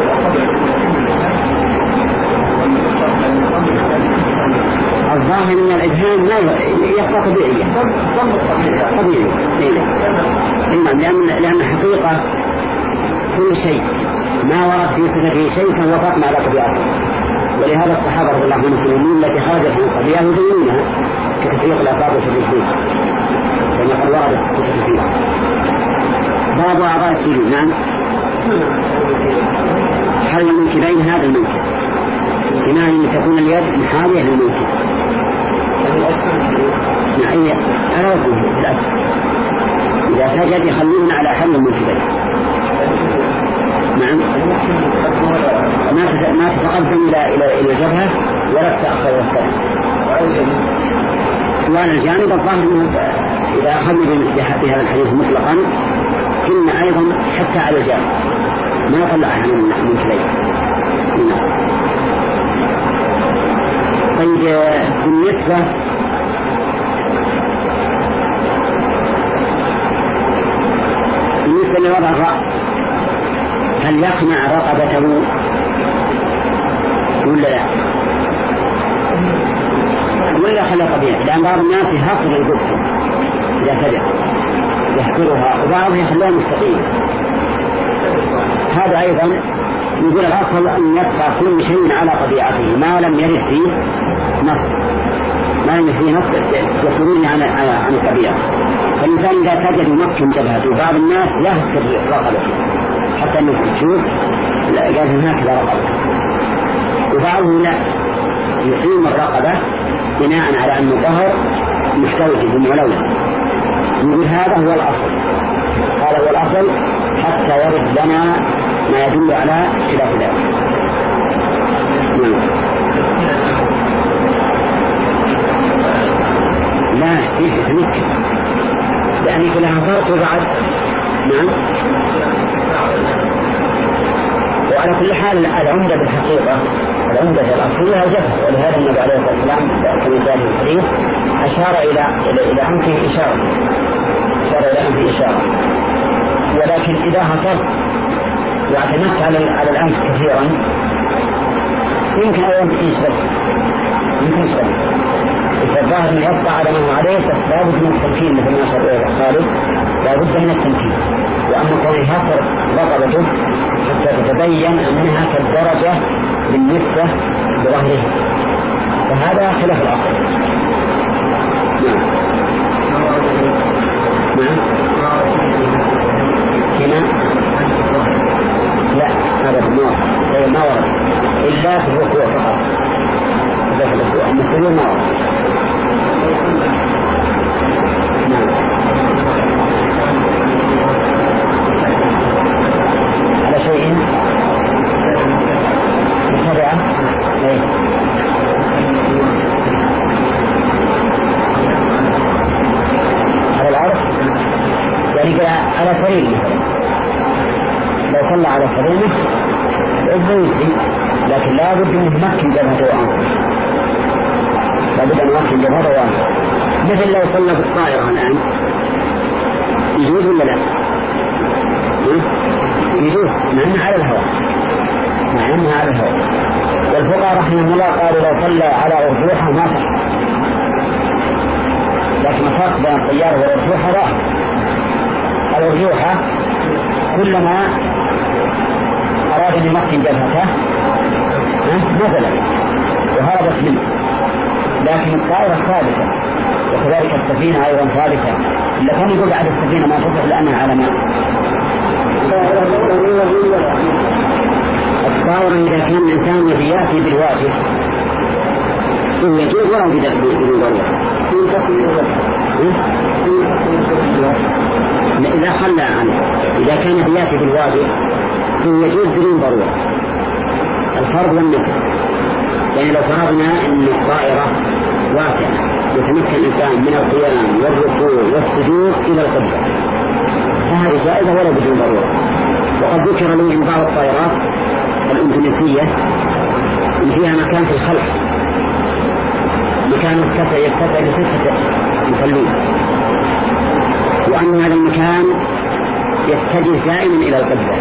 الظاهر من الإدهام لا يبقى طبيعيا طبيعي لأن لأن حقيقة كل شيء ما ورد في صفته شيء فهو فاطم على طبيعته، ولهذا الصحابة رضي الله عنهم في الأمور التي خرجت عن الطبيعة يبينونها كتفريق الأصابع في الرجلين كما قد وردت الصفة فيها. بعض أعضاء السجود. نعم. حل المنكبين هذا المنكب بمعنى أن تكون اليد محاوية للمنكب نعم على وجهه الأسفل إذا سجد يخلون على حل المنكبين. نعم. ما ما تتقدم إلى إلى إلى الجبهة ولا تتأخر والسلام. وعلى الجانب الظاهر إذا أخذنا بهذا الحديث مطلقا كنا أيضا حتى على الجانب ما طلع عن المنكبين. طيب بالنسبة بالنسبة لوضع الرأس هل يقنع رقبته ولا لا ولا خلى طبيعي؟ لأن بعض الناس يحفظ الجبهة إذا سجد يحفرها وبعضهم يخليها مستقيمة. هذا أيضا يقول الأصل أن يبقى كل شيء على طبيعته ما لم يرد فيه نص ما لم يرد فيه نص يخبرون عن عن الطبيعة. فالإنسان إذا سجد يمكن جبهته وبعض الناس يهتر رقبته حتى أنه تشوف لازم هكذا رقبته، وبعضهم لا يقيم الرقبة بناء على أن الظهر مستوجب وملون يقول هذا هو الأصل. قال هو الأصل حتى يرد لنا ما يدل على خلاف ذلك. لا فيه تكنيك لأن كلها فرق بعد. نعم. وعلى كل حال العمدة بالحقيقة العمدة الأصلية الجبهة، ولهذا النبي عليه الصلاة والسلام كما جاء في الحديث أشار إلى إلى إلى أنفه إشارة أشار إلى أنفه إشارة. ولكن إذا حصلت واعتمدت على على الأنف كثيرا يمكن أن يشبه يمكن يشبه الظاهر أن يبقى على ما هو عليه، بس لابد من التمكين مثل ما شرع خالد، لابد من التمكين. وأما كون يحفر رقبته حتى تتبين أنها كالدرجة بالنسبة لظهره فهذا خلاف الأصل. نعم. هنا لا هذا النوع هي ما ورد إلا في الركوع فقط. إلا في الركوع المسلمين ما ورد. نعم. على شيء متابعة ايه على العرض يعني على سرير مثلا لو صلى على سريره يجزي، لكن لا بد انه يمكن جبهته وانفه، لا بد ان يمكن جبهته وانفه. مثل لو صلى في الطائرة الان يجوز ولا لا؟ يجوز مع انه على الهواء مع انه على الهواء. والفقهاء رحمهم الله قالوا لو صلى على أرجوحة ما صح، لكن الفرق بين الطيارة والأرجوحة ظاهر. الأرجوحة كلما أراد أن يمكن جبهته نزل وهربت منه، لكن الطائرة ثابتة، وكذلك السفينة أيضا ثابتة. إلا كان يقول بعد السفينة ما تصح لأنها على ماء. الطائرة إذا كان الإنسان يبي يأتي بالواجب يجوز ولا بدون ضرورة. إذا خلى عنه إذا كان يأتي بالواجب يجوز بدون ضرورة. الفرض والنفل، يعني لو فرضنا أن الطائرة واسعة يتمكن الإنسان من القيام والركوع والسجود إلى القبلة فهذه جائزة ولا بدون ضرورة. وقد ذكر لي أن بعض الطائرات الإندونيسية إن فيها مكان في الخلف، مكان يتسع يتسع لستة مسلين، وأن هذا المكان يتجه دائما إلى القبلة.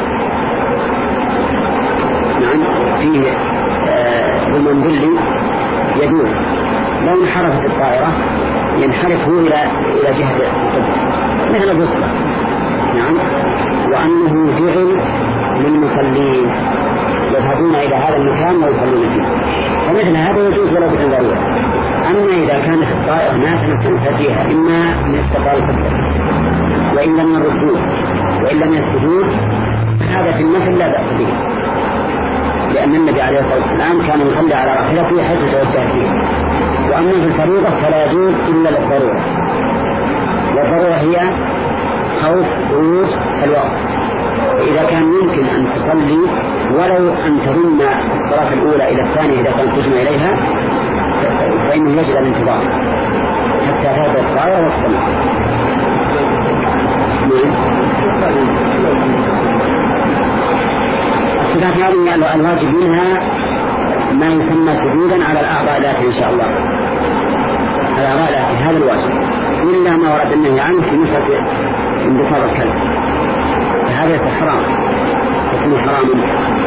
نعم فيه المنبلي يدور لو انحرفت الطائرة ينحرف هو إلى إلى جهة القبلة مثل البصرة. نعم. وأنه جعل للمصلين يذهبون إلى هذا المكان ويصلون فيه، فمثل هذا يجوز ولا بدون ضرورة. أما إذا كانت الطائرة ناسا تنفذيها إما من استقبال القبلة وإلا من الركوع وإلا من السجود هذا في النفل لا بأس به، لأن النبي عليه الصلاة والسلام كان يصلي على راحلته حيث توجه فيه. وأما في الفريضة فلا يجوز إلا للضرورة، والضرورة هي خوف خروج الوقت. إذا كان يمكن أن تصلي ولو أن تضم الصلاة الأولى إلى الثانية إذا كانت تجمع إليها فإنه يجب الانتظار حتى هذا الطائرة والصلاة. الصفات هذه الواجب منها ما يسمى سجودا على الأعضاء التي إن شاء الله على الأعضاء التي هذا الواجب، إلا ما ورد النهي عنه في مسألة انبساط الكلب فهذا حرام يكون حراما.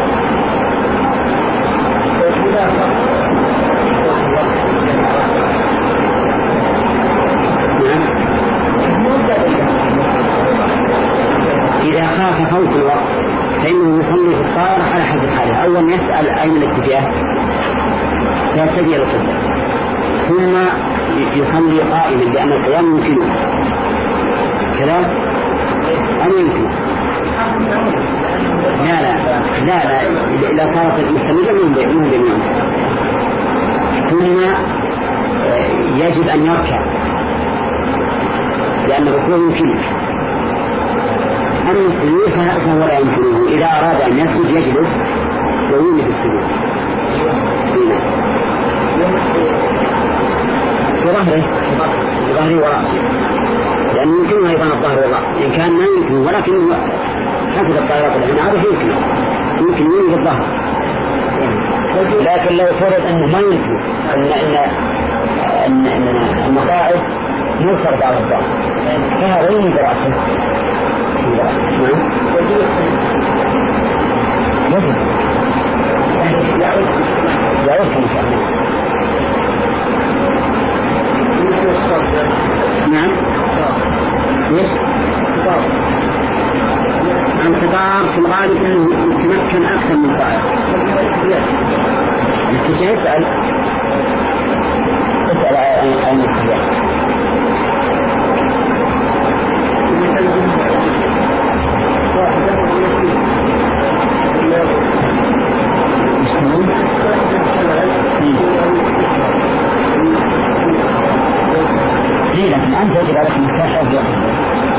إذا خاف فوت الوقت فإنه يصلي في الطائرة على حسب حاله. أولا يسأل أين الاتجاه فيتجه القبلة، ثم يصلي قائما لأن القيام يمكنه كلام أم يمكن لا لا لا لا إذا صارت مستمرة من بينهم. ثم يجب أن يركع لأن الركوع يمكنه. أما السجود فهو لا يمكنه، إذا أراد أن يسجد يجلس ويومي في السجود في ظهره في ظهره ورأسه، لأنه يمكنه أيضا الظهر والرأس إن كان ما يمكنه، ولكن حسب الطائرات الآن هذا يمكن يمكن يومي في الظهر. لكن لو فرض أنه ما يمكن أن أن أن المقاعد مرتبطة على الظهر فهذا يومي برأسه. نعم يجب يعود كما شاء الله. نعم ليش الخطاب في الغالب انه يتمكن اكثر من طائر. انت شايف اسال اسال عن الاتجاه. لكن أنت يجب عليك أن تنحرف بقدر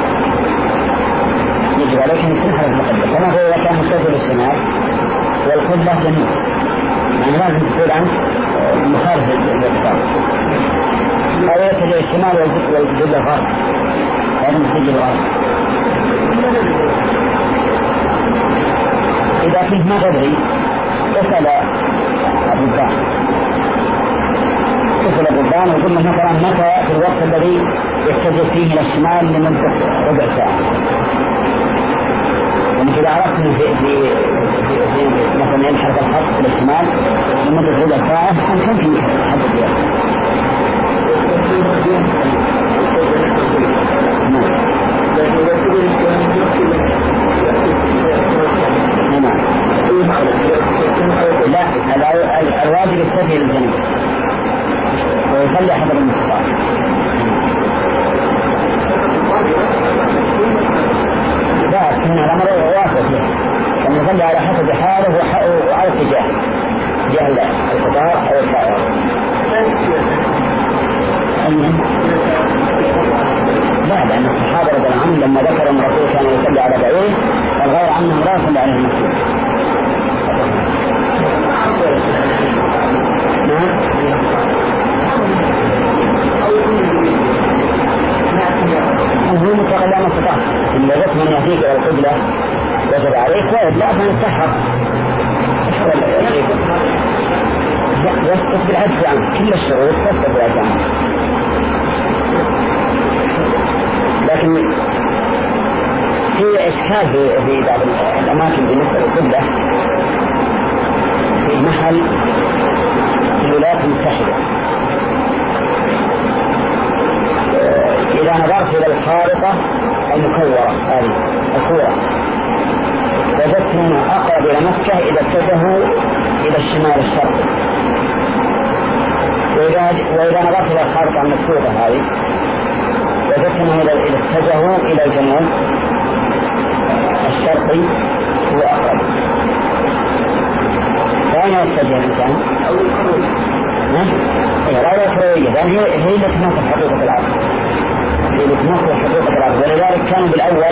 يجب عليك أن تنحرف بقدر كما هو إذا كان متصل الشمال والقبلة جنوب، يعني لازم تقول عنه مخالف للإقطار أو يتجه الشمال والقبلة غرب، لازم تجي الغرب. إذا كنت ما تدري اسأل أبو الدان اسأل أبو الدان وقل له مثلا متى في الوقت الذي يتجه فيه إلى الشمال لمدة ربع ساعة. ومن إذا عرفت أنه في, في, في, في مثلا ينحرف الخط إلى الشمال لمدة ربع ساعة أن كان في حد الديار. لا الواجب يتجه للجنوب ويخلي حسب المستطاع. لا كنا الأمر واسع فيه أن يخلي على حسب حاله وعلى اتجاه جهة القطار أو الطائرة. لا لأن الصحابة رضي الله عنهم لما ذكر أن الرسول كان يصلي على بعير الغير عنهم لا يصلي عليه المسجد. هو مطلق لا مستطاع إن وجدت من يهديك إلى القبلة وجب عليك وإلا فنستحر يسقط بالعجز عنه كل الشروط تسقط بالعجز عنه. لكن في إشكال في بعض الأماكن بالنسبة للقبلة في محل في الولايات المتحدة إذا نظرت إلى الخارطة المكورة هذه الكورة وجدت أنه أقرب إلى مكة إذا اتجهوا إلى الشمال الشرقي، وإذا, وإذا نظرت إلى الخارطة المكسورة هذه وجدت أنه إذا اتجهوا إلى الجنوب الشرقي هو أقرب. فأين يتجه الإنسان؟ لا يكروية لأن هي هي التي تنصف حقيقة العرض هي التي تنصف حقيقة العرض ولذلك كانوا بالأول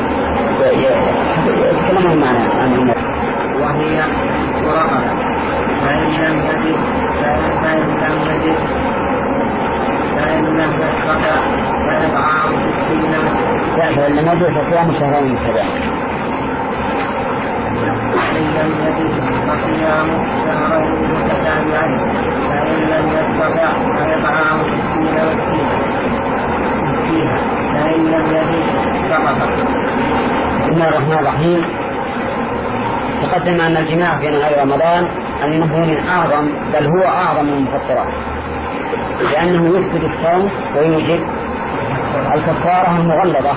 يتكلمون معنا عن الناس وهي ورقة فإن لم تجد فإن لم تجد فإن لم تستطع فإطعام ستين فإن لم يجد فصيام شهرين متتابعين فإن لم يجد فصيام شهرين متتابعين فإن لم يستطع فإطعام ستين مسكينا فإن لم يجد سقط. بسم الله الرحمن الرحيم. تقدم أن الجماع في نهار رمضان أنه من أعظم بل هو أعظم من المفطرات لأنه يفسد الصوم ويوجب الكفارة المغلظة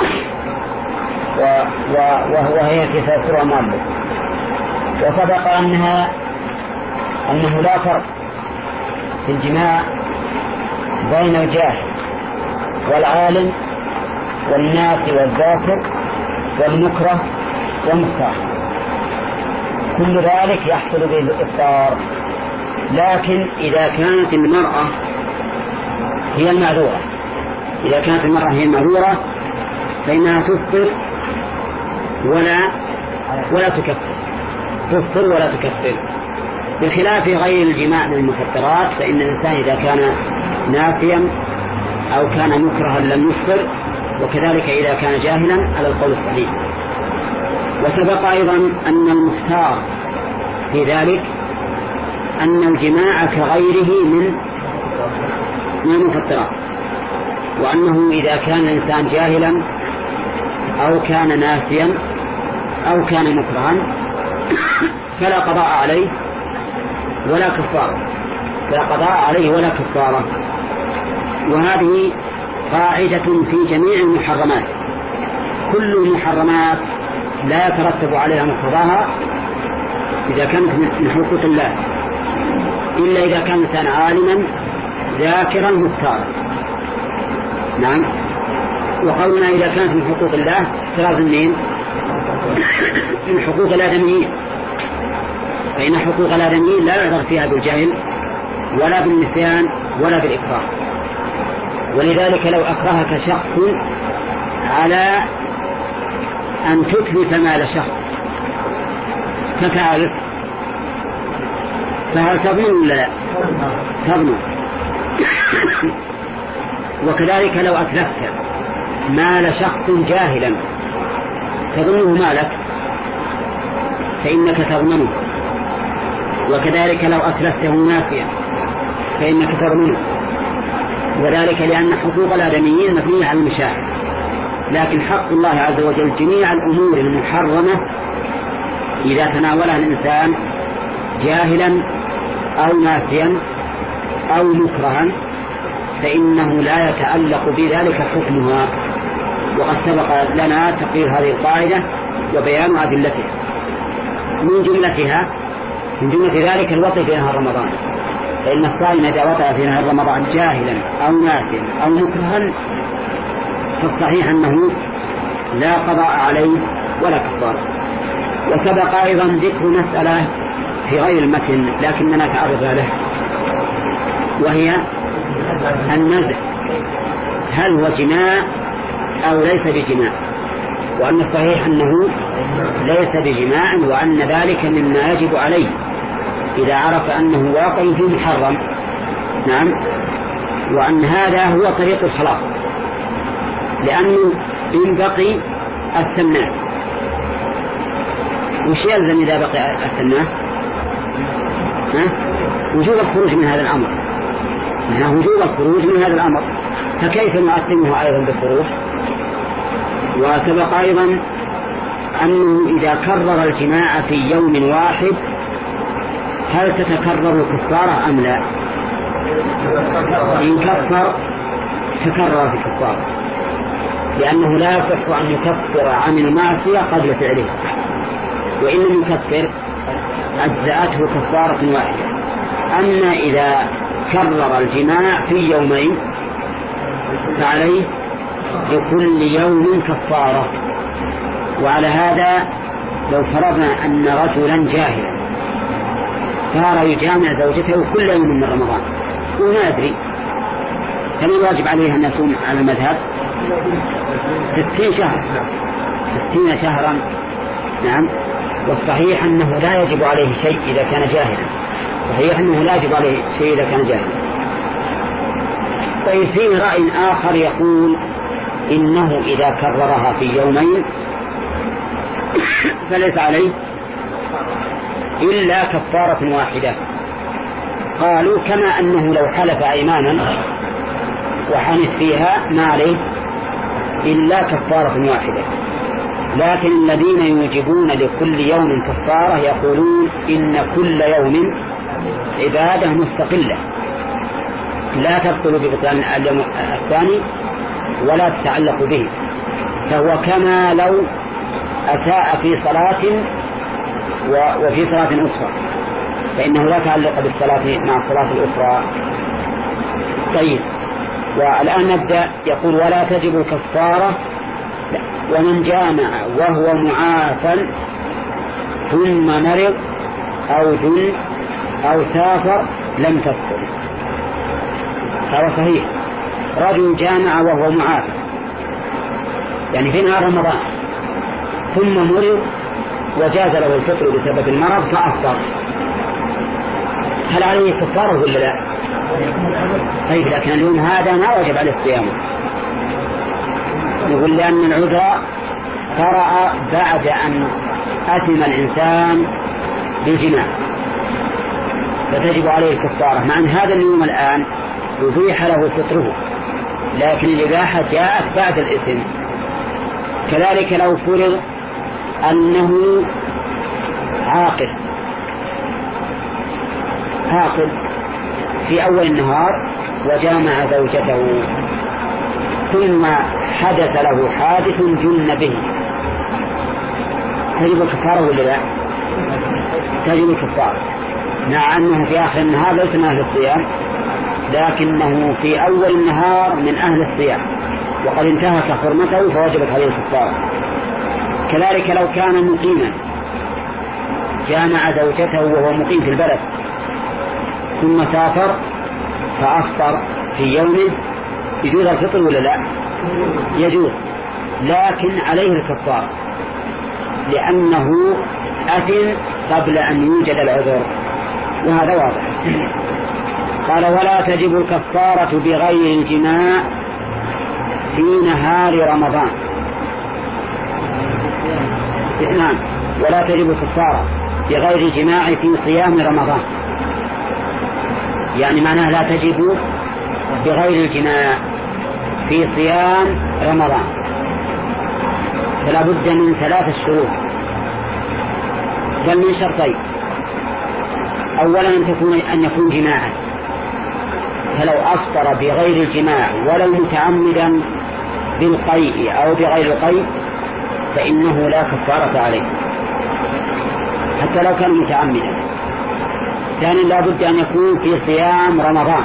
وهي التي سيذكرها المؤلف. وسبق أنها أنه لا فرق في الجماع بين الجاهل والعالم والناس والذاكر والمكره والمختار، كل ذلك يحصل به الإفطار. لكن إذا كانت المرأة هي المعذورة إذا كانت المرأة هي المعذورة فإنها تفطر ولا ولا تكفر، تفطر ولا تكفر، بخلاف غير الجماع من المفطرات، فإن الإنسان إذا كان ناسيا أو كان مكرها لم يفطر، وكذلك إذا كان جاهلا على القول الصحيح. وسبق أيضا أن المختار في ذلك أن الجماع كغيره من من المفطرات، وأنه إذا كان الإنسان جاهلا أو كان ناسيا أو كان مكرها فلا قضاء عليه ولا كفارة، فلا قضاء عليه ولا كفارة. وهذه قاعدة في جميع المحرمات، كل المحرمات لا يترتب عليها مقتضاها إذا كانت من حقوق الله، إلا إذا كان الإنسان عالما ذاكرا مختارا. نعم. وقولنا إذا كانت من حقوق الله ثلاث منين؟ من حقوق الآدميين، فإن حقوق الآدميين لا يعذر فيها بالجهل ولا بالنسيان ولا بالإكراه. ولذلك لو أكرهك شخص على أن تتلف مال شخص كفعلت، فهل تضمن ولا لا؟ تضمن. وكذلك لو أتلفت مال شخص جاهلا تضمنه مالك فإنك تضمنه، وكذلك لو أتلفته ناسيا فإنك تضمنه، وذلك لأن حقوق الآدميين مبنية على المشاعر، لكن حق الله عز وجل جميع الأمور المحرمة إذا تناولها الإنسان جاهلا أو ناسيا أو مكرها فإنه لا يتعلق بذلك حكمها. وقد سبق لنا تقرير هذه القاعدة وبيان أدلتها. من جملتها من جملة ذلك الوطي في نهار رمضان، فإن الصائم إذا وطأ في نهار رمضان جاهلا أو ناسيا أو مكرها فالصحيح أنه لا قضاء عليه ولا كفارة. وسبق أيضا ذكر مسألة في غير المتن لكننا تعرض له، وهي النزع، هل هو جماع أو ليس بجماع؟ وأن الصحيح أنه ليس بجماع، وأن ذلك مما يجب عليه إذا عرف أنه واقع في محرم. نعم. وأن هذا هو طريق الخلاص، لأنه إن بقي السماء وش يلزم إذا بقي السماء؟ وجوب الخروج من هذا الأمر، يعني وجوب الخروج من هذا الأمر، فكيف نؤثمه أيضا بالخروج؟ وسبق أيضا أنه إذا كرر الجماع في يوم واحد هل تتكرر الكفارة أم لا؟ إن كفر تكرر في الكفارة، لأنه لا يصح أن يكفر عن المعصية قبل فعله، وإن لم يكفر أجزأته كفارة واحدة. أما إذا كرر الجماع في يومين فعليه لكل يوم كفارة. وعلى هذا لو فرضنا أن رجلا جاهلا صار يجامع زوجته كل يوم من رمضان وما أدري، هل الواجب عليه أن يصوم على المذهب ستين شهر ستين شهرا؟ نعم. والصحيح أنه لا يجب عليه شيء إذا كان جاهلا، صحيح أنه لا يجب عليه شيء إذا كان جاهلا. طيب فيه رأي آخر يقول إنه إذا كررها في يومين فليس عليه إلا كفارة واحدة. قالوا كما أنه لو حلف أيمانا وحنث فيها ما عليه إلا كفارة واحدة. لكن الذين يوجبون لكل يوم كفارة يقولون إن كل يوم عبادة مستقلة لا تبطل ببطلان اليوم الثاني ولا تتعلق به، فهو كما لو أساء في صلاة وفي صلاة أخرى فإنه لا تعلق بالصلاة مع الصلاة الأخرى. طيب، والآن نبدأ. يقول ولا تجب الكفارة ومن جامع وهو معافى ثم مرض أو جن أو سافر لم تفطر. هذا صحيح، رجل جامع وهو معافى يعني في نهار رمضان ثم مرض وجاز له الفطر بسبب المرض فأفطر، هل عليه كفارة ولا لا؟ طيب لكن اليوم هذا ما وجب عليه الصيام، نقول لأن العذر طرأ بعد أن أثم الإنسان بالجماع فتجب عليه الكفارة، مع أن هذا اليوم الآن يبيح له فطره لكن الإباحة جاءت بعد الإثم. كذلك لو فرض أنه عاقل عاقل في أول النهار وجامع زوجته ثم حدث له حادث جن به، تجب الكفارة ولا لا؟ تجب الكفارة، مع أنه في آخر النهار ليس من أهل الصيام لكنه في أول النهار من أهل الصيام وقد انتهك حرمته فوجبت عليه الكفارة. كذلك لو كان مقيما جامع زوجته وهو مقيم في البلد ثم سافر فأفطر في يومه يجوز الفطر ولا لا؟ يجوز، لكن عليه الكفارة لأنه أثم قبل أن يوجد العذر، وهذا واضح. قال ولا تجب الكفارة بغير الجماع في نهار رمضان. نعم، ولا تجب الكفارة بغير الجماع في صيام رمضان، يعني معناه لا تجب بغير الجماع في صيام رمضان، فلا بد من ثلاث شروط، بل من شرطين. أولا أن تكون أن يكون جماعا، فلو أفطر بغير الجماع ولو متعمدا بالقيء أو بغير القيء فإنه لا كفارة عليه حتى لو كان متعمدا. ثانيا لا بد أن يكون في صيام رمضان،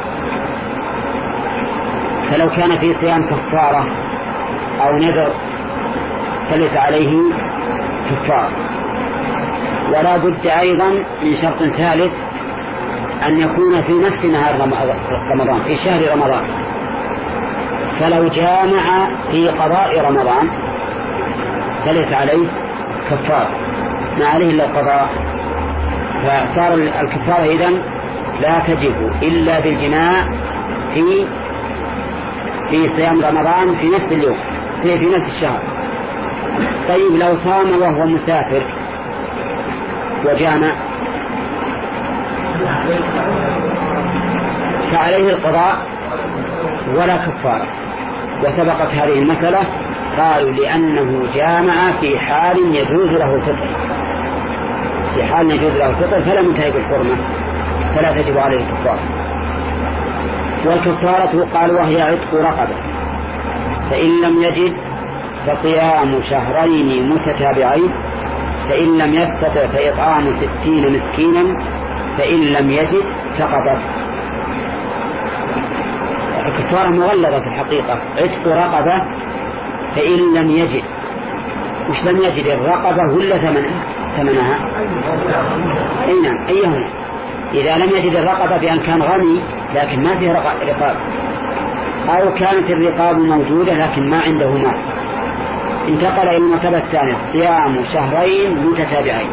فلو كان في صيام كفارة أو نذر فليس عليه كفارة. ولا بد أيضا من شرط ثالث أن يكون في نفس نهار رمضان في شهر رمضان، فلو جامع في قضاء رمضان فليس عليه كفارة، ما عليه إلا القضاء، فصار الكفارة إذن لا تجب إلا بالجماع في في صيام رمضان في نفس اليوم في, في نفس الشهر. طيب لو صام وهو مسافر وجامع فعليه القضاء ولا كفارة، وسبقت هذه المسألة قالوا لأنه جامع في حال يجوز له الفطر، في حال يجوز له الفطر فلم ينتهك الحرمة فلا تجب عليه الكفارة. والكفارة قال وهي عتق رقبة، فإن لم يجد فصيام شهرين متتابعين، فإن لم يستطع فإطعام ستين مسكينا، فإن لم يجد سقطت. الكفارة مغلظة في الحقيقة، عتق رقبة فإن لم يجد، مش لم يجد الرقبة ولا ثمنها ثمنها أي نعم أيهما، إذا لم يجد الرقبة بأن كان غني لكن ما فيه رقاب، أو كانت الرقاب موجودة لكن ما عنده مال، انتقل إلى المرتبة الثانية صيام شهرين متتابعين.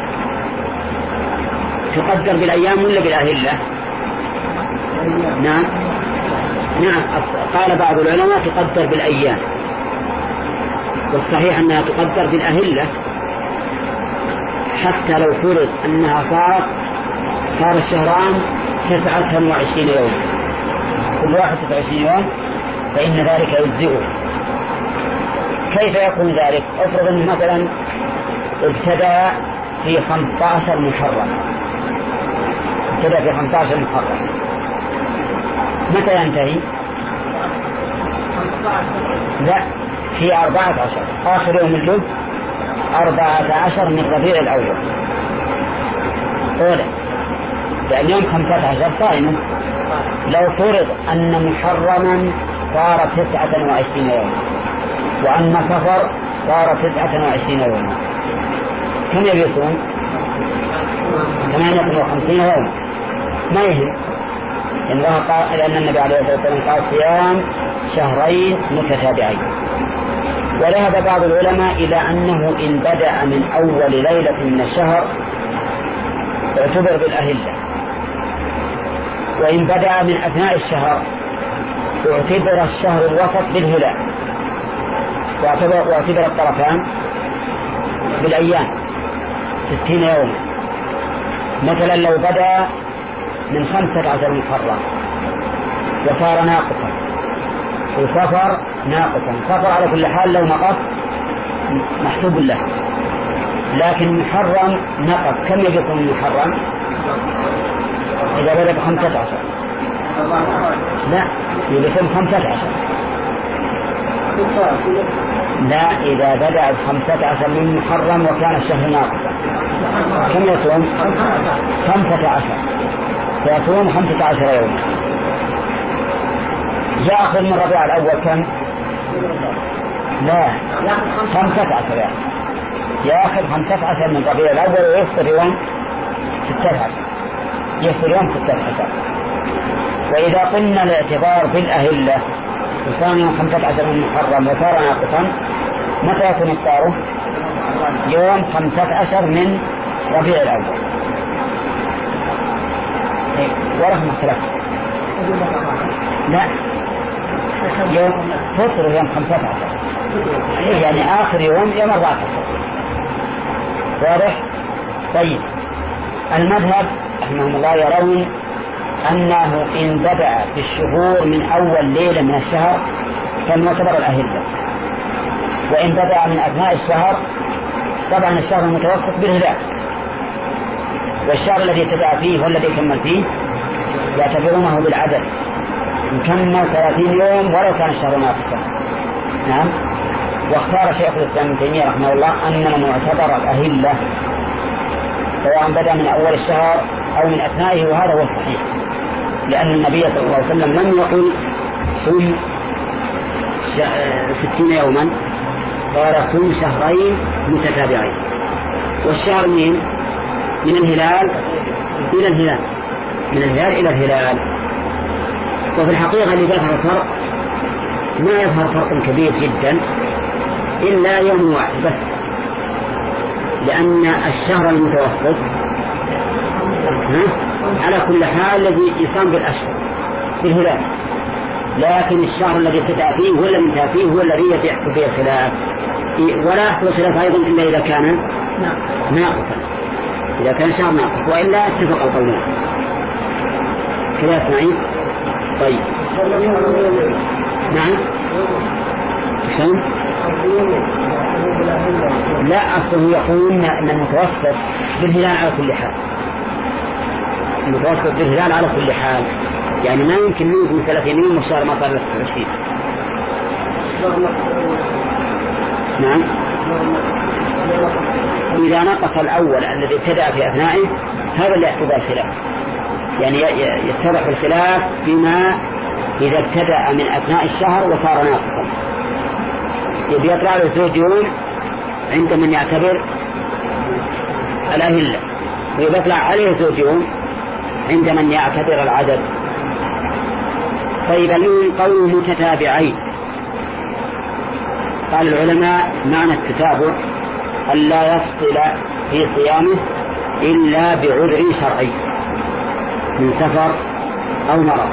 تقدر بالأيام ولا بالأهلة؟ نعم نعم قال بعض العلماء تقدر بالأيام، والصحيح أنها تقدر بالأهلة، حتى لو فرض أنها صارت صار الشهران تسعة وعشرين يوم، كل واحد تسعة وعشرين يوم فإن ذلك يجزئه. كيف يكون ذلك؟ افرض أنه مثلا ابتدأ في خمسة عشر محرم، ابتدأ في خمسة عشر محرم، متى ينتهي؟ لا، في أربعة عشر، آخر يوم الجمعة أربعة عشر من ربيع الأول أولا، لأن يوم خمسة عشر صائم. لو فرض أن محرما صار تسعة وعشرين يوم وأن سفر صار تسعة وعشرين يوم، كم يبيتون؟ ثمانية وخمسين يوم، ما يهم، إن الله قال لأن النبي عليه الصلاة والسلام قال صيام شهرين متتابعين. وذهب بعض العلماء إلى أنه إن بدأ من أول ليلة من الشهر اعتبر بالأهلة، وإن بدأ من أثناء الشهر اعتبر الشهر الوسط بالهلال، واعتبر, واعتبر الطرفان بالأيام ستين يوم. مثلا لو بدأ من خمسة عشر محرم وصار ناقصا، وصفر ناقصا، صفر على كل حال لو نقص محسوب له، لكن محرم نقص كم يجب من محرم؟ إذا بدأ بخمسة عشر لا يجب خمسة عشر، لا إذا بدأ بخمسة عشر من محرم وكان الشهر ناقصا كم يصوم؟ خمسة عشر، فيصوم خمسة عشر يوما. يأخذ من ربيع الأول كم؟ لا خمسة عشر يعني. يأخذ خمسة عشر من ربيع الأول ويفطر يوم ستة عشر، يفطر يوم ستة عشر. وإذا قلنا الاعتبار بالأهلة وكان يوم خمسة عشر من محرم وصار ناقصا، متى يكون إفطاره؟ يوم خمسة عشر من ربيع الأول. ورحمة الله لا يوم فطر يوم خمسة عشر يعني آخر يوم يوم أربعة عشر. واضح؟ طيب المذهب رحمهم الله يرون أنه إن بدأ في الشهور من أول ليلة من الشهر فليعتبر الأهلة، وإن بدأ من أثناء الشهر طبعا الشهر المتوسط بالهلال، والشهر الذي ابتدأ فيه والذي كمل فيه يعتبرونه بالعدد، نكمل ثلاثين يوم ولو كان الشهر ناقصا. نعم. واختار شيخ الإسلام ابن تيمية رحمه الله أن المعتبر الأهلة سواء بدأ من أول الشهر أو من أثنائه، وهذا هو الصحيح، لأن النبي صلى الله عليه وسلم لم يقل صم ستين يوما، قال صم شهرين متتابعين. والشهر من من الهلال إلى الهلال، من الهلال إلى الهلال. وفي الحقيقة اللي يظهر الفرق ما يظهر فرق كبير جدا إلا يوم واحد بس، لأن الشهر المتوسط على كل حال الذي يصام بالأشهر بالهلال، لكن الشهر الذي ابتدأ فيه ولا انتهى فيه هو الذي يحصل فيه الخلاف، ولا يحصل الخلاف أيضا إلا إذا كان ناقصا، إذا كان شهر ناقص، وإلا اتفق القولون. خلاف معي. طيب نعم شلون؟ لا أصله يقولون أن المتوسط بالهلال على كل حال، المتوسط بالهلال على كل حال، يعني ما يمكن نوزن ثلاثين يوم والشهر ما صار عشرين. نعم. إذا نقص الأول الذي ابتدأ في أثنائه هذا اللي يحتضى الخلاف، يعني يتضح الخلاف بما إذا ابتدأ من أثناء الشهر وصار ناقصا، يبي يطلع له زوج يوم عند من يعتبر الأهلة، ويطلع عليه زوج يوم عند من يعتبر العدد. طيب اليوم قول متتابعين، قال العلماء معنى التتابع ألا يفصل في صيامه إلا بعذر شرعي من سفر أو مرض،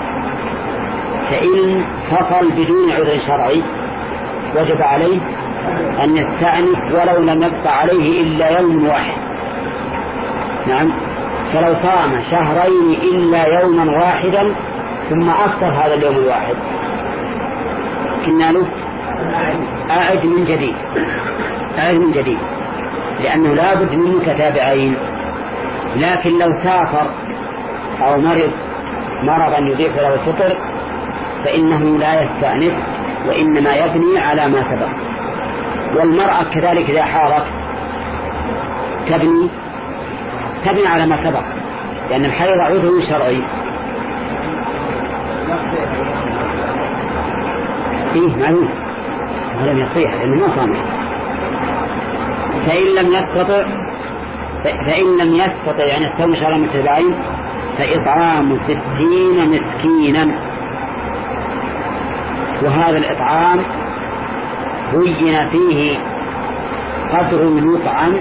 فإن فصل بدون عذر شرعي وجب عليه أن يستأنف ولو لم يبقى عليه إلا يوم واحد. نعم. فلو صام شهرين إلا يوما واحدا ثم أفطر هذا اليوم الواحد كنا له أعد من جديد، أعد من جديد، لأنه لا بد من متتابعين. لكن لو سافر أو مرض مرضا يضيف له الفطر فإنه لا يستأنف وإنما يبني على ما سبق. والمرأة كذلك إذا حارت تبني تبني على ما سبق، لأن الحيض عذر شرعي. إيه معلوم ولم يصيح لأنه ما صامح. فإن لم يستطع فإن لم يستطع يعني الصوم شهرين متتابعين فإطعام ستين مسكينا. وهذا الإطعام بين فيه قدر المطعم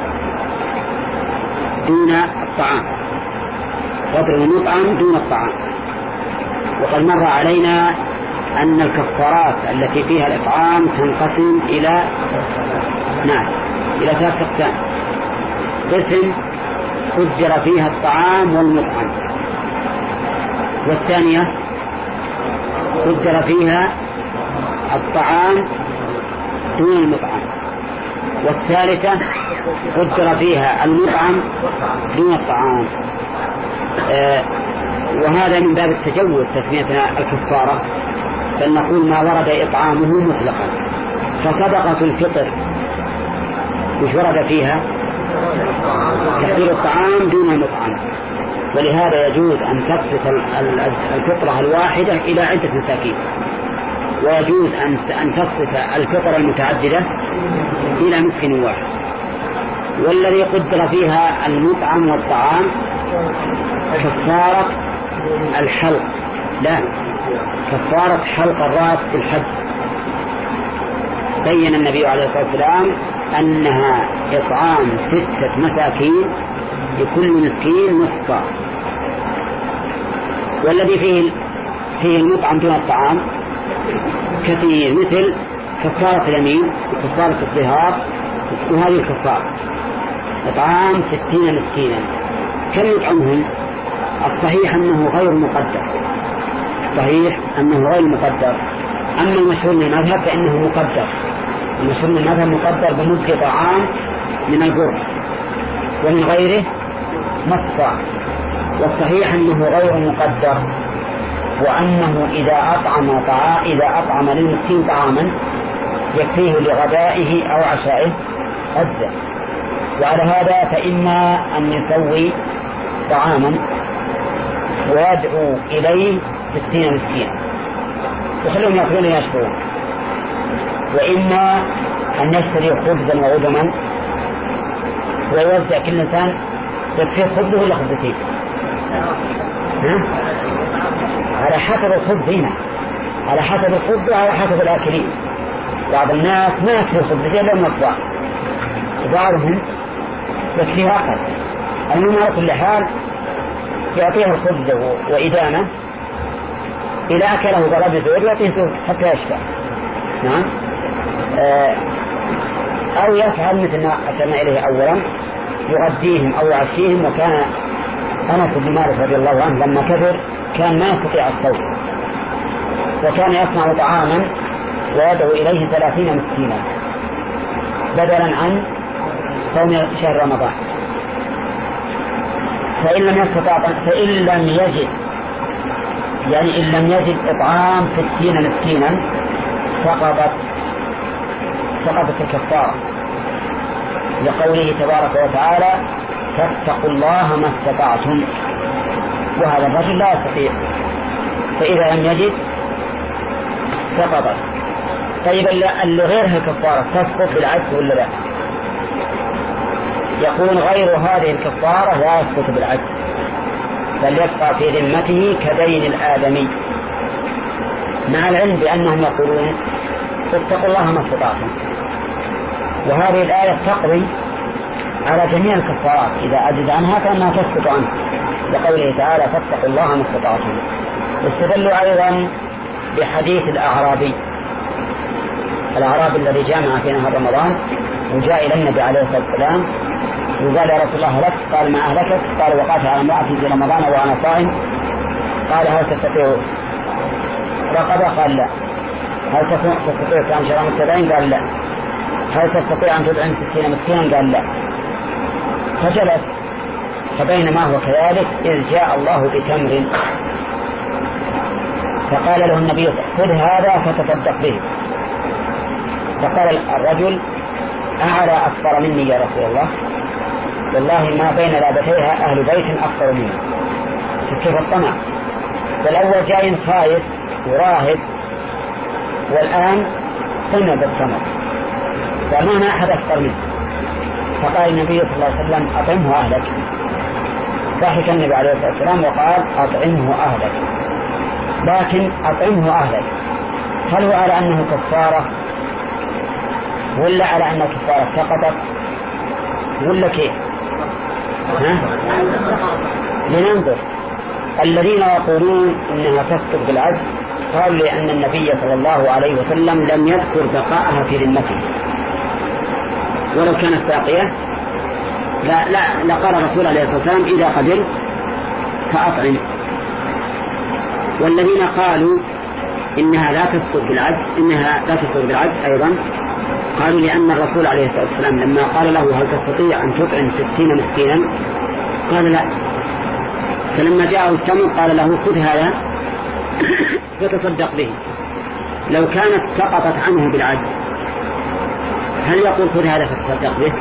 دون الطعام، قدر المطعم دون الطعام. وقد مر علينا أن الكفارات التي فيها الإطعام تنقسم إلى نعم إلى ثلاث أقسام. قسم قدر فيها الطعام والمطعم، والثانية قدر فيها الطعام دون المطعم، والثالثة قدر فيها المطعم دون الطعام. آه وهذا من باب التجوز تسميتنا الكفارة، بل نقول ما ورد إطعامه مطلقا. فصدقة الفطر مش ورد فيها تحضير الطعام دون المطعم، ولهذا يجوز أن تقسط الفطرة الواحدة إلى عدة مساكين، ويجوز أن تقسط الفطرة المتعددة إلى مسكين واحد. والذي قدر فيها المطعم والطعام كفارة الحلق، لا كفارة حلق الرأس في الحج. بين النبي عليه الصلاة والسلام أنها إطعام ستة مساكين لكل مسكين نصف صاع. والذي فيه فيه المطعم دون الطعام كثير، مثل كفارة اليمين وكفارة الظهار، وهذه الكفارة إطعام ستين مسكينا. كم يطعمهم؟ الصحيح أنه غير مقدر، صحيح أنه غير مقدر. أما المشهور من المذهب فإنه مقدر، المشهور من المذهب مقدر بمد طعام من البر، ومن غيره نصف. والصحيح أنه غير مقدر، وأنه إذا أطعم طعام إذا أطعم للمسكين طعاما يكفيه لغدائه أو عشائه أجزاء. وعلى هذا فإما أن يسوي طعاما ويدعو إليه ستين مسكينا وخلهم يأكلون يشكرون، وإما أن يشتري خبزا وغدما ويوزع كل إنسان يكفيه خبزه ولا خبزتين، على حسب الخبز هنا، على حسب الخبز وعلى حسب الآكلين. بعض الناس ما يكفيه خبزتين لهم أطباع، وبعضهم يكفيه أقل. المهم على كل حال يعطيه الخبز وإدانة إلى أكله ضرب زور يعطيه حتى يشفى. نعم. أو يفعل مثل ما أتنا إليه أولا، يغديهم أو يعشيهم. وكان أنس بن مالك رضي الله عنه لما كبر كان ما يستطيع الصوم، وكان يصنع طعاما ويدعو إليه ثلاثين مسكينا بدلا عن صوم شهر رمضان. فإن لم يستطع فإن لم يجد يعني إن لم يجد إطعام ستين مسكينا سقطت سقطت الكفارة، لقوله تبارك وتعالى فاتقوا الله ما استطعتم. وهذا الرجل لا يستطيع، فإذا لم يجد سقطت. طيب اللي غيرها كفارة تسقط بالعجز ولا لا؟ يكون غير هذه الكفارة لا يسقط بالعجز، بل يبقى في ذمته كدين الآدمي، مع العلم بأنهم يقولون اتقوا الله ما استطعتم. وهذه الآية تقضي على جميع الكفارات، إذا عجز عنها فإنها تسقط عنه، لقوله تعالى فاتقوا الله ما استطعتم. استدلوا أيضا بحديث الأعرابي الأعرابي الذي جامع في نهار رمضان وجاء إلى النبي عليه الصلاة والسلام وقال يا رسول الله لك؟ قال ما أهلكت؟ قال وقعت على امرأة في رمضان وأنا صائم. قال هل تستطيع رقبة؟ قال لا. هل تستطيع أن شرام السبعين؟ قال لا. هل تستطيع أن تدعم ستين مسكينا؟ قال لا. فجلس، فبينما هو كذلك إذ جاء الله بتمر فقال له النبي خذ هذا فتصدق به. فقال الرجل أعلى أكثر مني يا رسول الله، والله ما بين لابتيها أهل بيت أكثر مني. كيف الطمع؟ والأول جاي خايف وراهب، والآن طمع بالطمع، فما أحد أكثر منه. فقال النبي صلى الله عليه وسلم أطعمه أهلك. ضحك النبي عليه الصلاة والسلام وقال أطعمه أهلك. لكن أطعمه أهلك هل هو على أنه كفارة ولا على أنه كفارة سقطت ولا كيف؟ ها؟ لننظر. الذين يقولون إنها تسقط بالعدل قالوا لأن النبي صلى الله عليه وسلم لم يذكر بقاءها في ذمته، ولو كانت باقية لا لا لقال الرسول عليه الصلاة والسلام إذا قدر فأطعم. والذين قالوا إنها لا تسقط بالعدل إنها لا تسقط بالعدل أيضا قالوا لأن الرسول عليه الصلاة والسلام لما قال له هل تستطيع أن تطعم ستين مسكينا قال لا، فلما جاءه التمر قال له خذ هذا فتصدق به. لو كانت سقطت عنه بالعدل هل يقول خذ هذا فتصدق به؟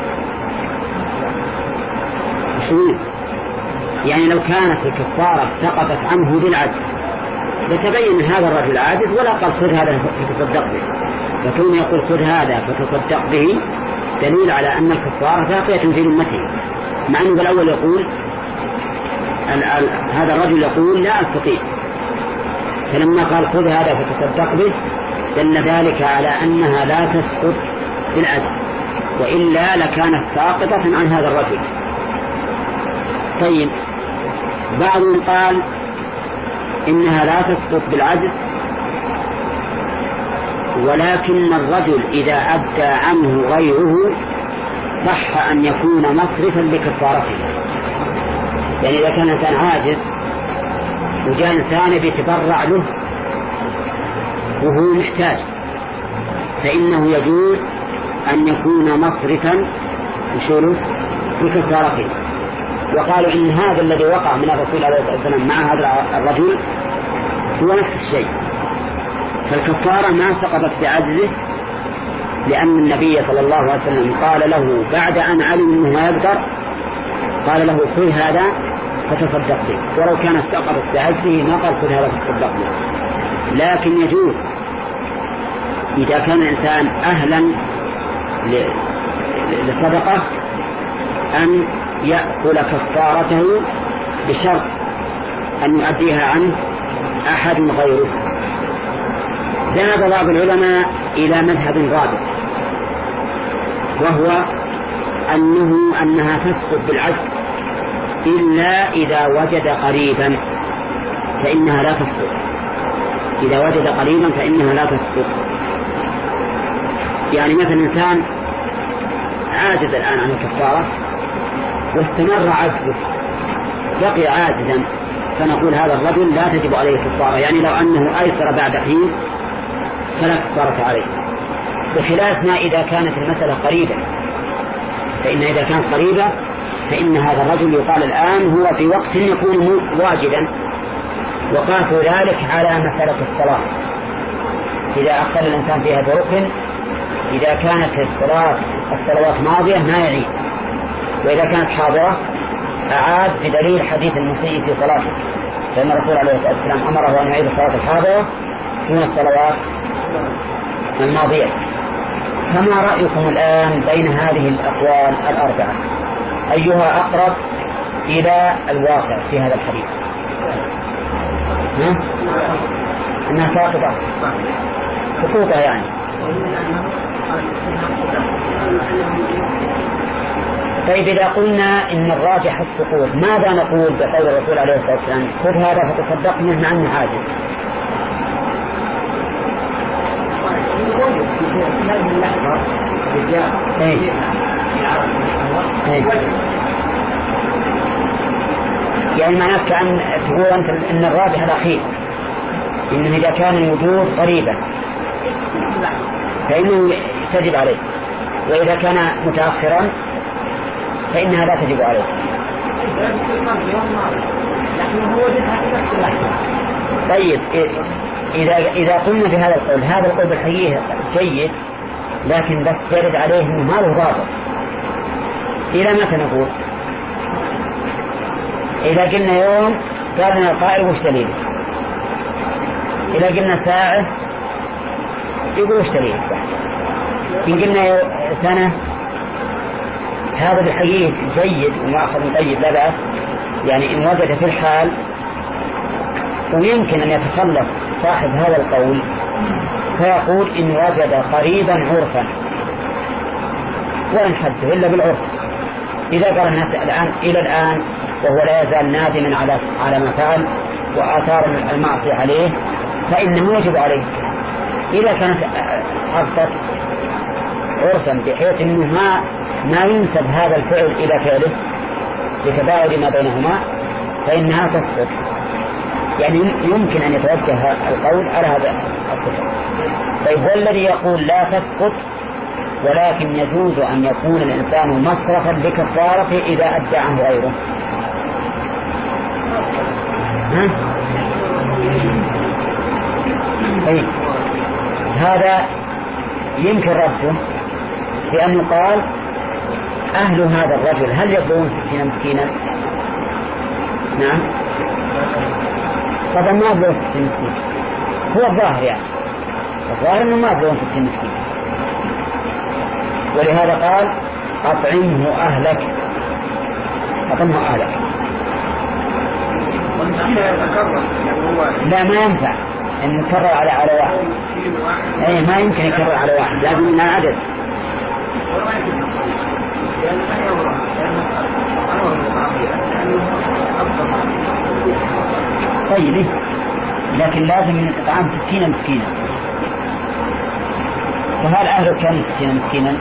شو يعني لو كانت الكفارة سقطت عنه بالعدل لتبين هذا الرجل عاجز ولا قال خذ هذا فتصدق به، فكون يقول خذ هذا فتصدق به دليل على أن الكفارة باقية في ذمته، مع أنه بالأول يقول ال ال هذا الرجل يقول لا أستطيع، فلما قال خذ هذا فتصدق به دل ذلك على أنها لا تسقط بالعدل، وإلا لكانت ساقطة عن هذا الرجل. طيب بعضهم قال إنها لا تسقط بالعدل، ولكن الرجل إذا أبدى عنه غيره صح أن يكون مصرفا لكفارته. يعني إذا كان إنسان عاجز وجاء إنسان بيتبرع له وهو محتاج فإنه يجوز أن يكون مصرفا وشوله لكفارته. وقالوا إن هذا الذي وقع من الرسول عليه الصلاة والسلام مع هذا الرجل هو نفس الشيء، فالكفارة ما سقطت بعجزه، لأن النبي صلى الله عليه وسلم قال له بعد أن علم أنه ما يقدر قال له خذ هذا فتصدق به، ولو كانت سقطت بعجزه ما قال خذ هذا فتصدق به. لكن يجوز إذا كان الإنسان أهلا لصدقة أن يأكل كفارته بشرط أن يؤديها عنه أحد غيره. ذهب بعض العلماء إلى مذهب رابع، وهو أنه أنها تسقط بالعدل إلا إذا وجد قريبا فإنها لا تسقط. إذا وجد قريبا فإنها لا تسقط. يعني مثلا إنسان عاجز الآن عن الكفارة واستمر عجزه بقي عاجزا، فنقول هذا الرجل لا تجب عليه الكفارة، يعني لو أنه أيسر بعد حين فلا كفارة عليه، بخلاف ما إذا كانت المسألة قريبة، فإن إذا كانت قريبة فإن هذا الرجل يقال الآن هو في وقت يكون واجدا. وقاسوا ذلك على مسألة الصلاة، إذا أقل الإنسان فيها بركن إذا كانت الصلاة الصلوات ماضية ما يعيد، وإذا كانت حاضرة أعاد بدليل حديث المسيء في صلاته، لأن الرسول عليه الصلاة والسلام أمره أن يعيد الصلاة الحاضرة من الصلوات الماضية. فما رأيكم الآن بين هذه الأقوال الأربعة؟ أيها أقرب إلى الواقع في هذا الحديث؟ ها؟ أنها ساقطة سقوطها يعني. طيب إذا قلنا إن الراجح السقوط ماذا نقول بقول الرسول عليه الصلاة والسلام خذ هذا فتصدق منه عنه حاجة؟ ايه ايه يعني معناه كأن تقول أنت إن الراجح الأخير إنه إذا كان الوجود قريبا فإنه تجب عليه، وإذا كان متأخرا فإنها لا تجب عليه. طيب إذا إذا قلنا بهذا القول هذا القول بالحقيقة جيد، لكن بس يرد عليه إنه ما له ضابط. إلى متى نقول؟ إذا قلنا يوم قال لنا القائل وش دليله؟ إذا قلنا ساعة يقول وش دليله؟ إن قلنا سنة هذا بالحقيقة جيد ومأخذ طيب لا بأس، يعني إن وجد في الحال، ويمكن أن يتخلص صاحب هذا القول فيقول إن وجد قريبا عرفا وإن حده إلا بالعرف. إذا قال الناس الآن إلى الآن وهو لا يزال نادما على على ما فعل وآثار المعصية عليه فإنه يجب عليه. إذا كانت حصلت عرفا بحيث أنه ما ما ينسب هذا الفعل إلى فعله لتباعد ما بينهما فإنها تسقط. يعني يمكن أن يتوجه القول على هذا الصفة. طيب والذي يقول لا تسقط ولكن يجوز أن يكون الإنسان مصرفا لكفارته إذا أدى عنه غيره. ها؟ طيب هذا يمكن رده بأن يقال أهل هذا الرجل هل يبلغون ستين مسكينا؟ نعم. طبعا ما يبلغون ستين مسكين، هو الظاهر يعني الظاهر أنه ما يبلغون ستين مسكين، ولهذا قال أطعمه أهلك أطعمه أهلك. لا ما ينفع أن يكرر على على واحد. أي ما يمكن يكرر على واحد، لازم من عدد. طيب لكن لازم من الإطعام ستين مسكينا. فهل أهله كانوا ستين مسكينا؟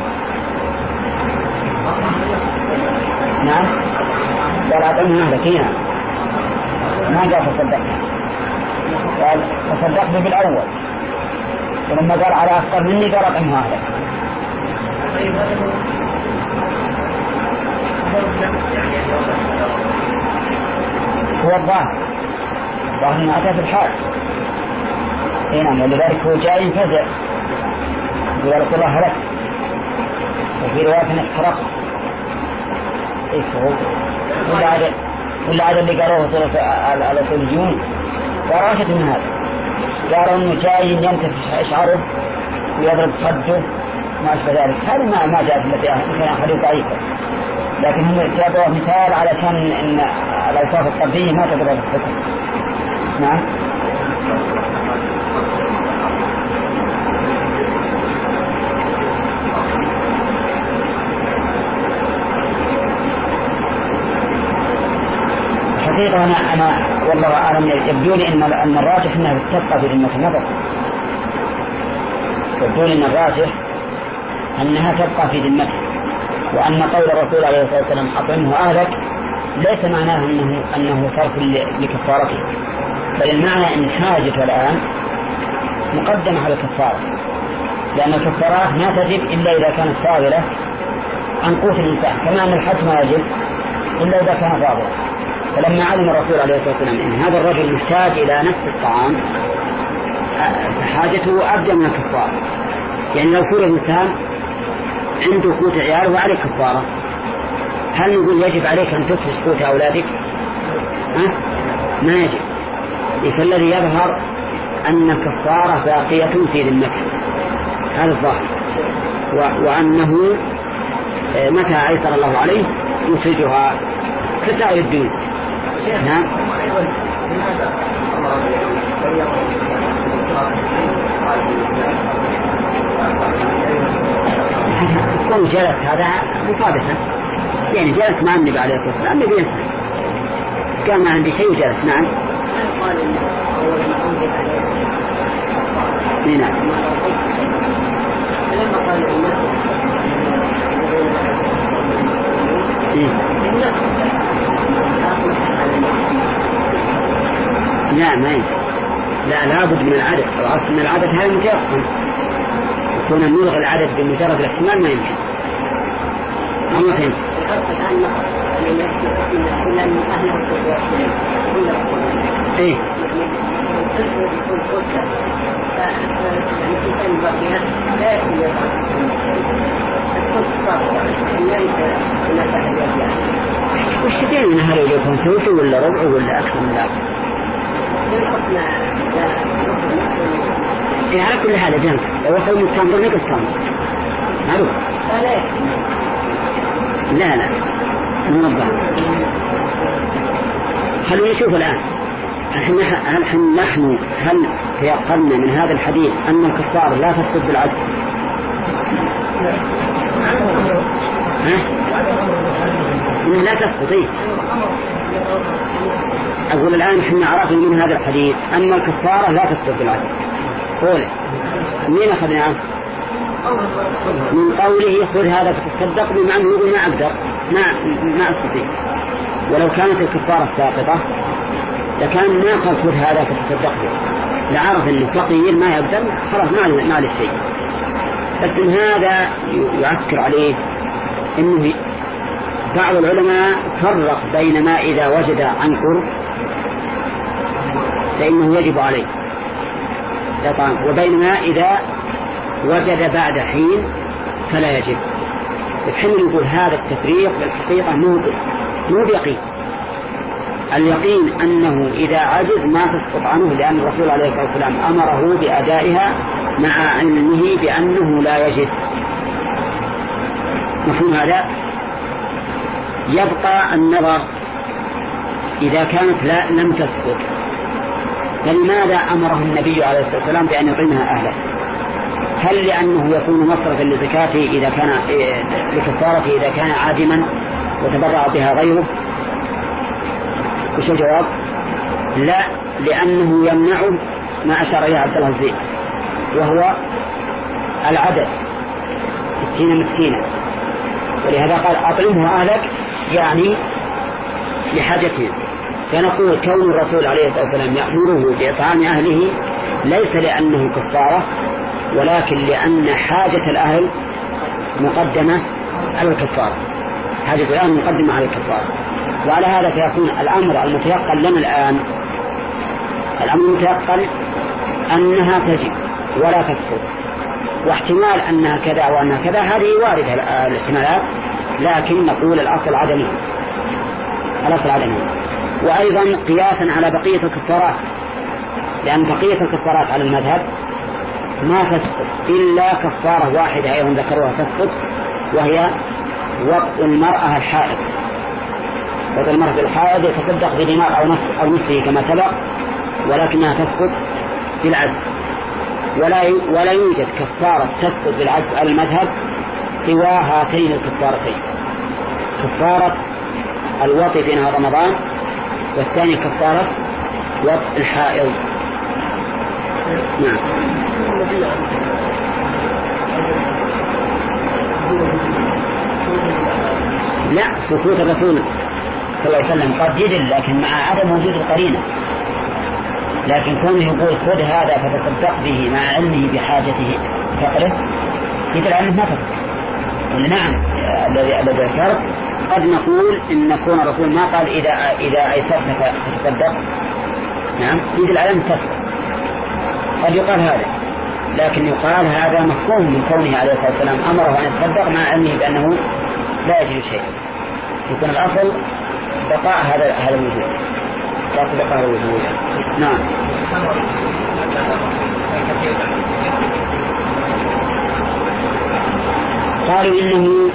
نعم. قال أطعمه أهلك هنا ما قال تصدق، قال تصدقت بالأول ولما قال على أفضل مني قال أطعمه أهلك. هو الظاهر ظاهر ما أتى في الحال هنا، ولذلك هو جاي ينفزع يقول رسول الله هلك، وفي رواية انك حرق. ايش هو ولا عدد ولا عدد اللي قالوه الأصوليون وراشد من هذا، قالوا انه جاي ينتفش شعره ويضرب خده ما أشبه ذلك. هذا ما ما جاء في التي يمكن حديث ضعيفة، لكن هم جابوا مثال علشان ان الأوصاف الطبية ما تضرب الحكم. نعم. حقيقة أنا أنا والله أعلم يبدو لي أن أن الراجح أنها تبقى في ذمة النظر. يبدو لي أن الراجح أنها تبقى في ذمته، وأن قول الرسول عليه الصلاة والسلام أطعمه أهلك ليس معناه أنه أنه صرف لكفارته، بل المعنى أن حاجته الآن مقدمة على الكفارة، لأن الكفارات ما تجب إلا إذا كانت صاغرة عن قوت الإنسان، كما أن الحج ما يجب إلا إذا كان صاغرا. فلما علم الرسول عليه الصلاة والسلام أن هذا الرجل محتاج إلى نفس الطعام حاجته أبدأ من الكفارة. يعني لو فرض الإنسان عنده قوت عياله وعليه كفارة، هل نقول يجب عليك أن تفرش قوت أولادك؟ ها؟ ما يجب. فالذي يظهر أن الكفارة باقية في ذمته، هذا الظاهر، وأنه متى أيسر الله عليه يخرجها كسائر الدين. نعم. كون جلس هذا مصادفة، يعني جلس مع النبي عليه الصلاة والسلام، النبي ينسى قال ما عندي شيء وجلس. نعم. نعم. لا ما ينفع، لا لابد من العدد، الأصل من العدد هذا متيقن، يكون نلغي العدد بمجرد الاحتمال ما يمكن. ما فهمت. ايه وش تدين من هذا يكون ثلث ولا ربع ولا أكثر من ذلك؟ إيه على كل حال جنب لو أخذ مستنظر لك الصنظر معروف. لا لا من الظاهر خلونا نشوف الآن هل نحن هل تيقنا من هذا الحديث أن الكفار لا تسقط بالعدل؟ ها؟ إن لا تسقط. إيه؟ أقول الآن إحنا عرفنا من هذا الحديث أن الكفارة لا تسقط بالعدل. قول مين أخذناه؟ من قوله خذ هذا فتصدق، بما أنه يقول ما أقدر ما ما أستطيع. ولو كانت الكفارة ساقطة لكان ما قال خذ هذا فتصدق به، لعرف أن الفقير ما يقدر خلاص ما ما له شيء. لكن هذا يعكر عليه أنه بعض العلماء فرق بين ما إذا وجد عن قرب فإنه يجب عليه طبعا، وبين ما إذا وجد بعد حين فلا يجب. الحين يقول هذا التفريق بالحقيقة مو بيقين. اليقين أنه إذا عجز ما تسقط عنه، لأن الرسول عليه الصلاة والسلام أمره بأدائها مع علمه بأنه لا يجب. مفهوم هذا؟ يبقى النظر إذا كانت لا لم تسقط فلماذا أمره النبي عليه الصلاة والسلام بأن يطعمها أهله؟ هل لأنه يكون مصرفا لزكاته إذا كان لكفارته إذا كان عادما وتبرع بها غيره؟ وش الجواب؟ لا، لأنه يمنع ما أشار إليه عبد الله الزيد وهو العدد ستين مسكينا، ولهذا قال أطعمه أهلك يعني لحاجتهم. فنقول كون الرسول عليه الصلاة والسلام يأمره بإطعام أهله ليس لأنه كفارة، ولكن لأن حاجة الأهل مقدمة على الكفارة، حاجة الأهل مقدمة على الكفارة. وعلى هذا فيكون الأمر المتيقن لنا الآن، الأمر المتيقن أنها تجب ولا تسقط، واحتمال أنها كذا وأنها كذا هذه واردة الاحتمالات، لكن نقول الأصل عدمه، الأصل عدمه. وأيضا قياسا على بقية الكفارات، لأن بقية الكفارات على المذهب ما تسقط إلا كفارة واحدة أيضا ذكروها تسقط، وهي وقت المرأة الحائض. وقت المرأة الحائض يتصدق بدماء أو نصفه كما سبق، ولكنها تسقط بالعدل. ولا ولا يوجد كفارة تسقط بالعدل على المذهب سوى هاتين الكفارتين، كفارة الوطي في نهار رمضان، والثاني كفارة وطء الحائض. نعم. لا، سكوت الرسول صلى الله عليه وسلم قد يدل، لكن مع عدم وجود القرينة. لكن كونه يقول خذ هذا فتصدق به مع علمه بحاجته فقره يدل على أنه ما فقر. نعم، الذي الذي ذكرت قد نقول إن كون الرسول ما قال إذا إذا أيسرت فتصدق، نعم يدل على أنه تسقط. قد يقال هذا، لكن يقال هذا مفهوم من كونه عليه الصلاة والسلام أمره أن يتصدق مع علمه بأنه لا يجد شيء. يكون الأصل بقاء هذا هذا الوجود، الأصل بقاء هذا الوجود. نعم. قالوا إنه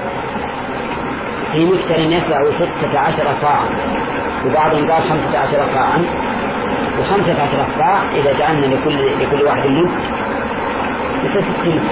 في مكتر يسع ستة عشر صاعا، وبعضهم قال خمسة عشر صاعا، وخمسة عشر صاع إذا جعلنا لكل لكل واحد منه يصير ستين.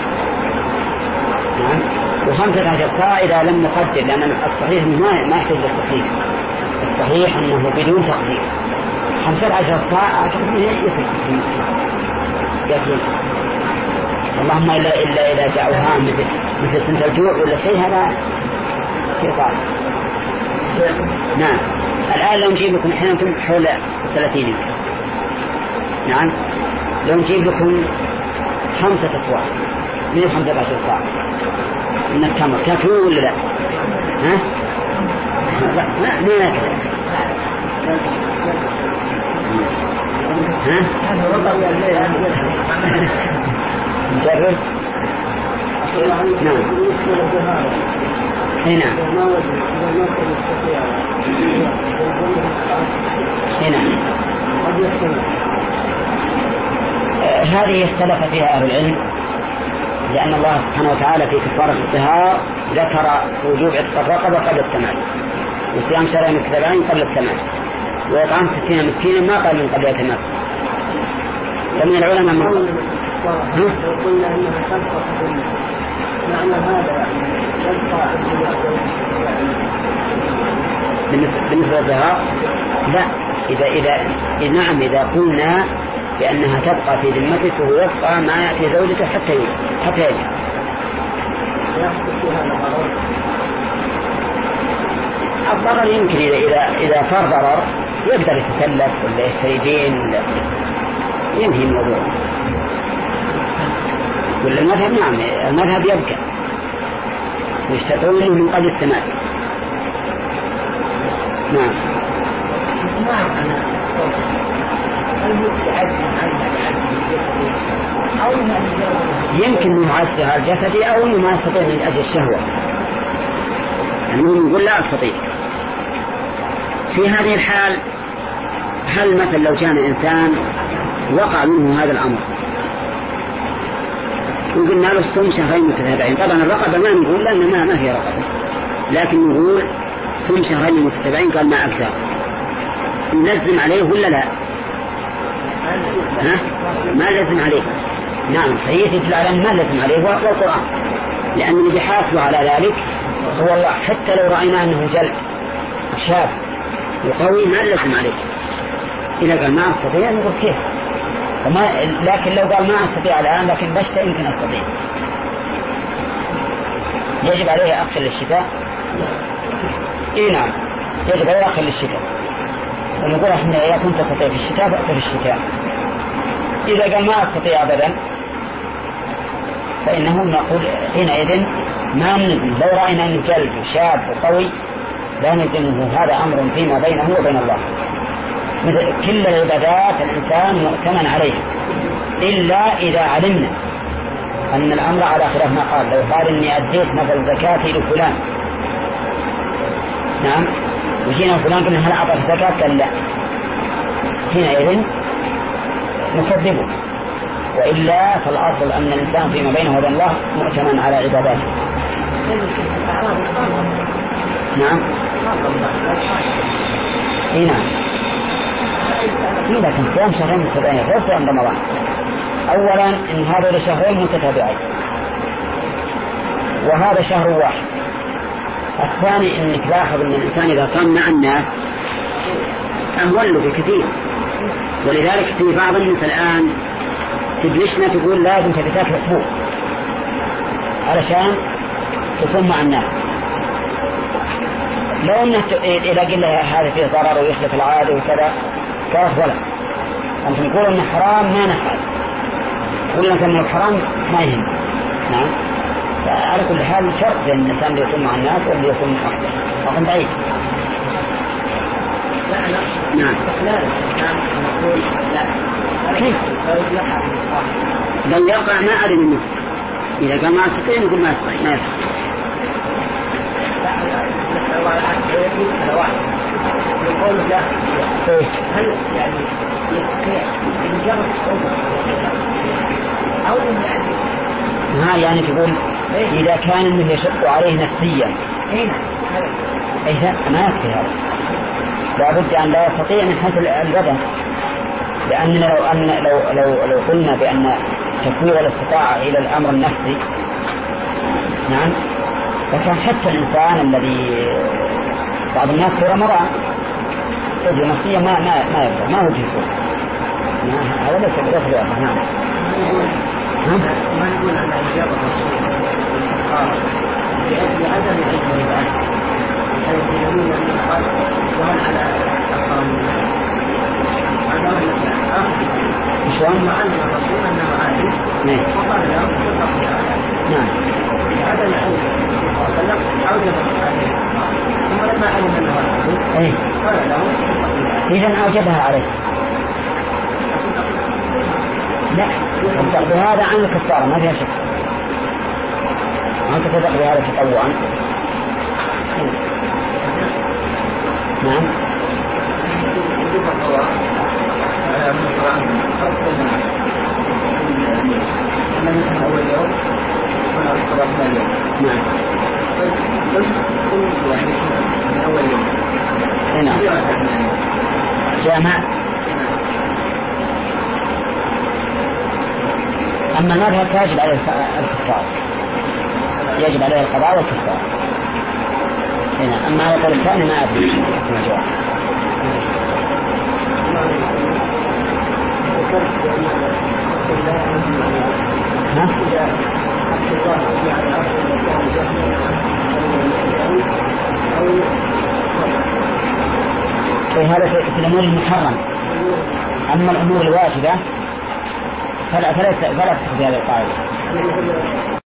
نعم. وخمسة عشر صاع إذا لم نقدر، لأن الصحيح ما ما يحتاج للتصحيح، الصحيح أنه بدون تقدير. خمسة عشر صاع أعتقد يصير ستين. يصير. اللهم إلا إلا إذا جاءوها مثل مثل سنة الجوع ولا شيء، هذا شيء صعب. نعم. الآن لو نجيب لكم حين أنتم حول الثلاثين، نعم، لو نجيب لكم خمسة أصواع من خمسة عشر صاع من التمر تأكلون ولا لا؟ ها؟ لا ما ناكل. ها؟ نجرب. نعم. هنا هنا آه هذه اختلف فيها أهل العلم، لأن الله سبحانه وتعالى في كفارة الطهار ذكر وجوب عتق الرقبة قبل التمام، وصيام شهرين متتابعين قبل التمام، وإطعام ستين مسكينا ما قال من قبل التمام. ومن العلماء ما قلنا أنها تبقى معنى هذا يبقى بالنسبة للظهار لا. إذا إذا نعم إذا قلنا بأنها تبقى في ذمتك وهو يبقى ما يأتي زوجته حتى حتى يجب. الضرر يمكن إذا إذا إذا صار ضرر يقدر يتسلف ولا يشتري دين ولا ينهي الموضوع. ولا المذهب نعم المذهب يبقى ويشترون منه من قبل التمام. نعم. يمكن انه عجزها الجسدي او انه ما يستطيع من اجل الشهوه. المهم يقول لا استطيع. في هذه الحال هل مثلا لو كان انسان وقع منه هذا الامر وقلنا له الصوم شهرين متتابعين، طبعا الرقبه ما نقول لان ما ما في رقبه، لكن نقول صوم شهرين متتابعين قال ما اكثر، نلزم عليه ولا لا؟ ها؟ ما لازم عليه. نعم صحيح يدل على ما لازم عليه هو القرآن، لأن اللي بيحاسب على ذلك هو الله. حتى لو رأينا أنه جلد شاب وقوي ما لازم عليه. إذا قال ما أستطيع نقول كيف، وما لكن لو قال ما أستطيع الآن لكن بشتى يمكن أستطيع، يجب عليه أخر للشتاء. إيه نعم يجب عليه أخر للشتاء، ونقول احنا إذا كنت تستطيع في الشتاء فأتى في الشتاء. إذا قال ما أستطيع أبدا فإنه نقول حينئذ ما نلزم. لو رأينا أنه جلد شاب وقوي لا نلزمه، هذا أمر فيما بينه وبين الله. مثل كل العبادات الإنسان مؤتمن عليها إلا إذا علمنا أن الأمر على خلاف ما قال. لو قال إني أديت مثل زكاتي لفلان، نعم، وجينا فلان قلنا هل أعطى الزكاة؟ قال لا، حينئذ نكذبه. وإلا فالأصل أن الإنسان فيما بينه وبين الله مؤتمن على عباداته. نعم. إيه نعم. إيه لكن صيام شهرين متتابعين غير صيام رمضان. أولا إن هذا شهرين متتابعين وهذا شهر واحد. الثاني إنك لاحظ أن الإنسان إذا صام مع الناس أهون له بكثير، ولذلك في بعض الناس الآن تبلشنا تقول لازم تبتاك حبوب علشان تصوم مع الناس. لو أنه إذا قلنا هذا فيه ضرر ويخلف العادة وكذا كاف ولا أنت نقول أنه حرام ما نفعل، قلنا أنه الحرام ما يهم. نعم. على كل حال فرق بين الإنسان اللي يصوم مع الناس واللي يصوم وحده، أظن بعيد. نعم. نقول لا. كيف؟ بل يقع ما أدري منه. إذا كان ما أستطيع نقول ما أستطيع ما يستطيع. يقول لا. هل يعني مجرد أو يعني ها يعني تقول إذا كان انه يشق عليه نفسيا أي ما يكفي هذا، لابد أن لا يستطيع من حيث البدن، لأن لو أن لو لو لو قلنا بأن تفويض الاستطاعة إلى الأمر النفسي، نعم، فكان حتى الإنسان الذي بعض الناس في رمضان تجد نفسيا ما ما ما يقدر ما هو جسور، هذا ليس بغير. نعم. ما نقول أن الإجابة الصحيحة لعدم علم البعث، حيث يقولون أن قال وهل على القانون هذا شلون؟ مع أن الرسول أنه عالم وقال له نعم لعدم علم وقال أوجب القانون ثم لما علم أنه عالم قال له إذن أوجبها عليه. لا بهذا عن الكفارة ما فيها شك، ما تصدق بهذا تطوعا. نعم. نعم. جامع. أما المذهب فيجب عليه الكفار، يجب عليه القضاء والكفار هنا. أما على القول الثاني ما أدري ما جواب. هذا في الأمور المحرمة. أما الأمور الواجبة فلا فلا فلا تأخذ هذه القاعدة.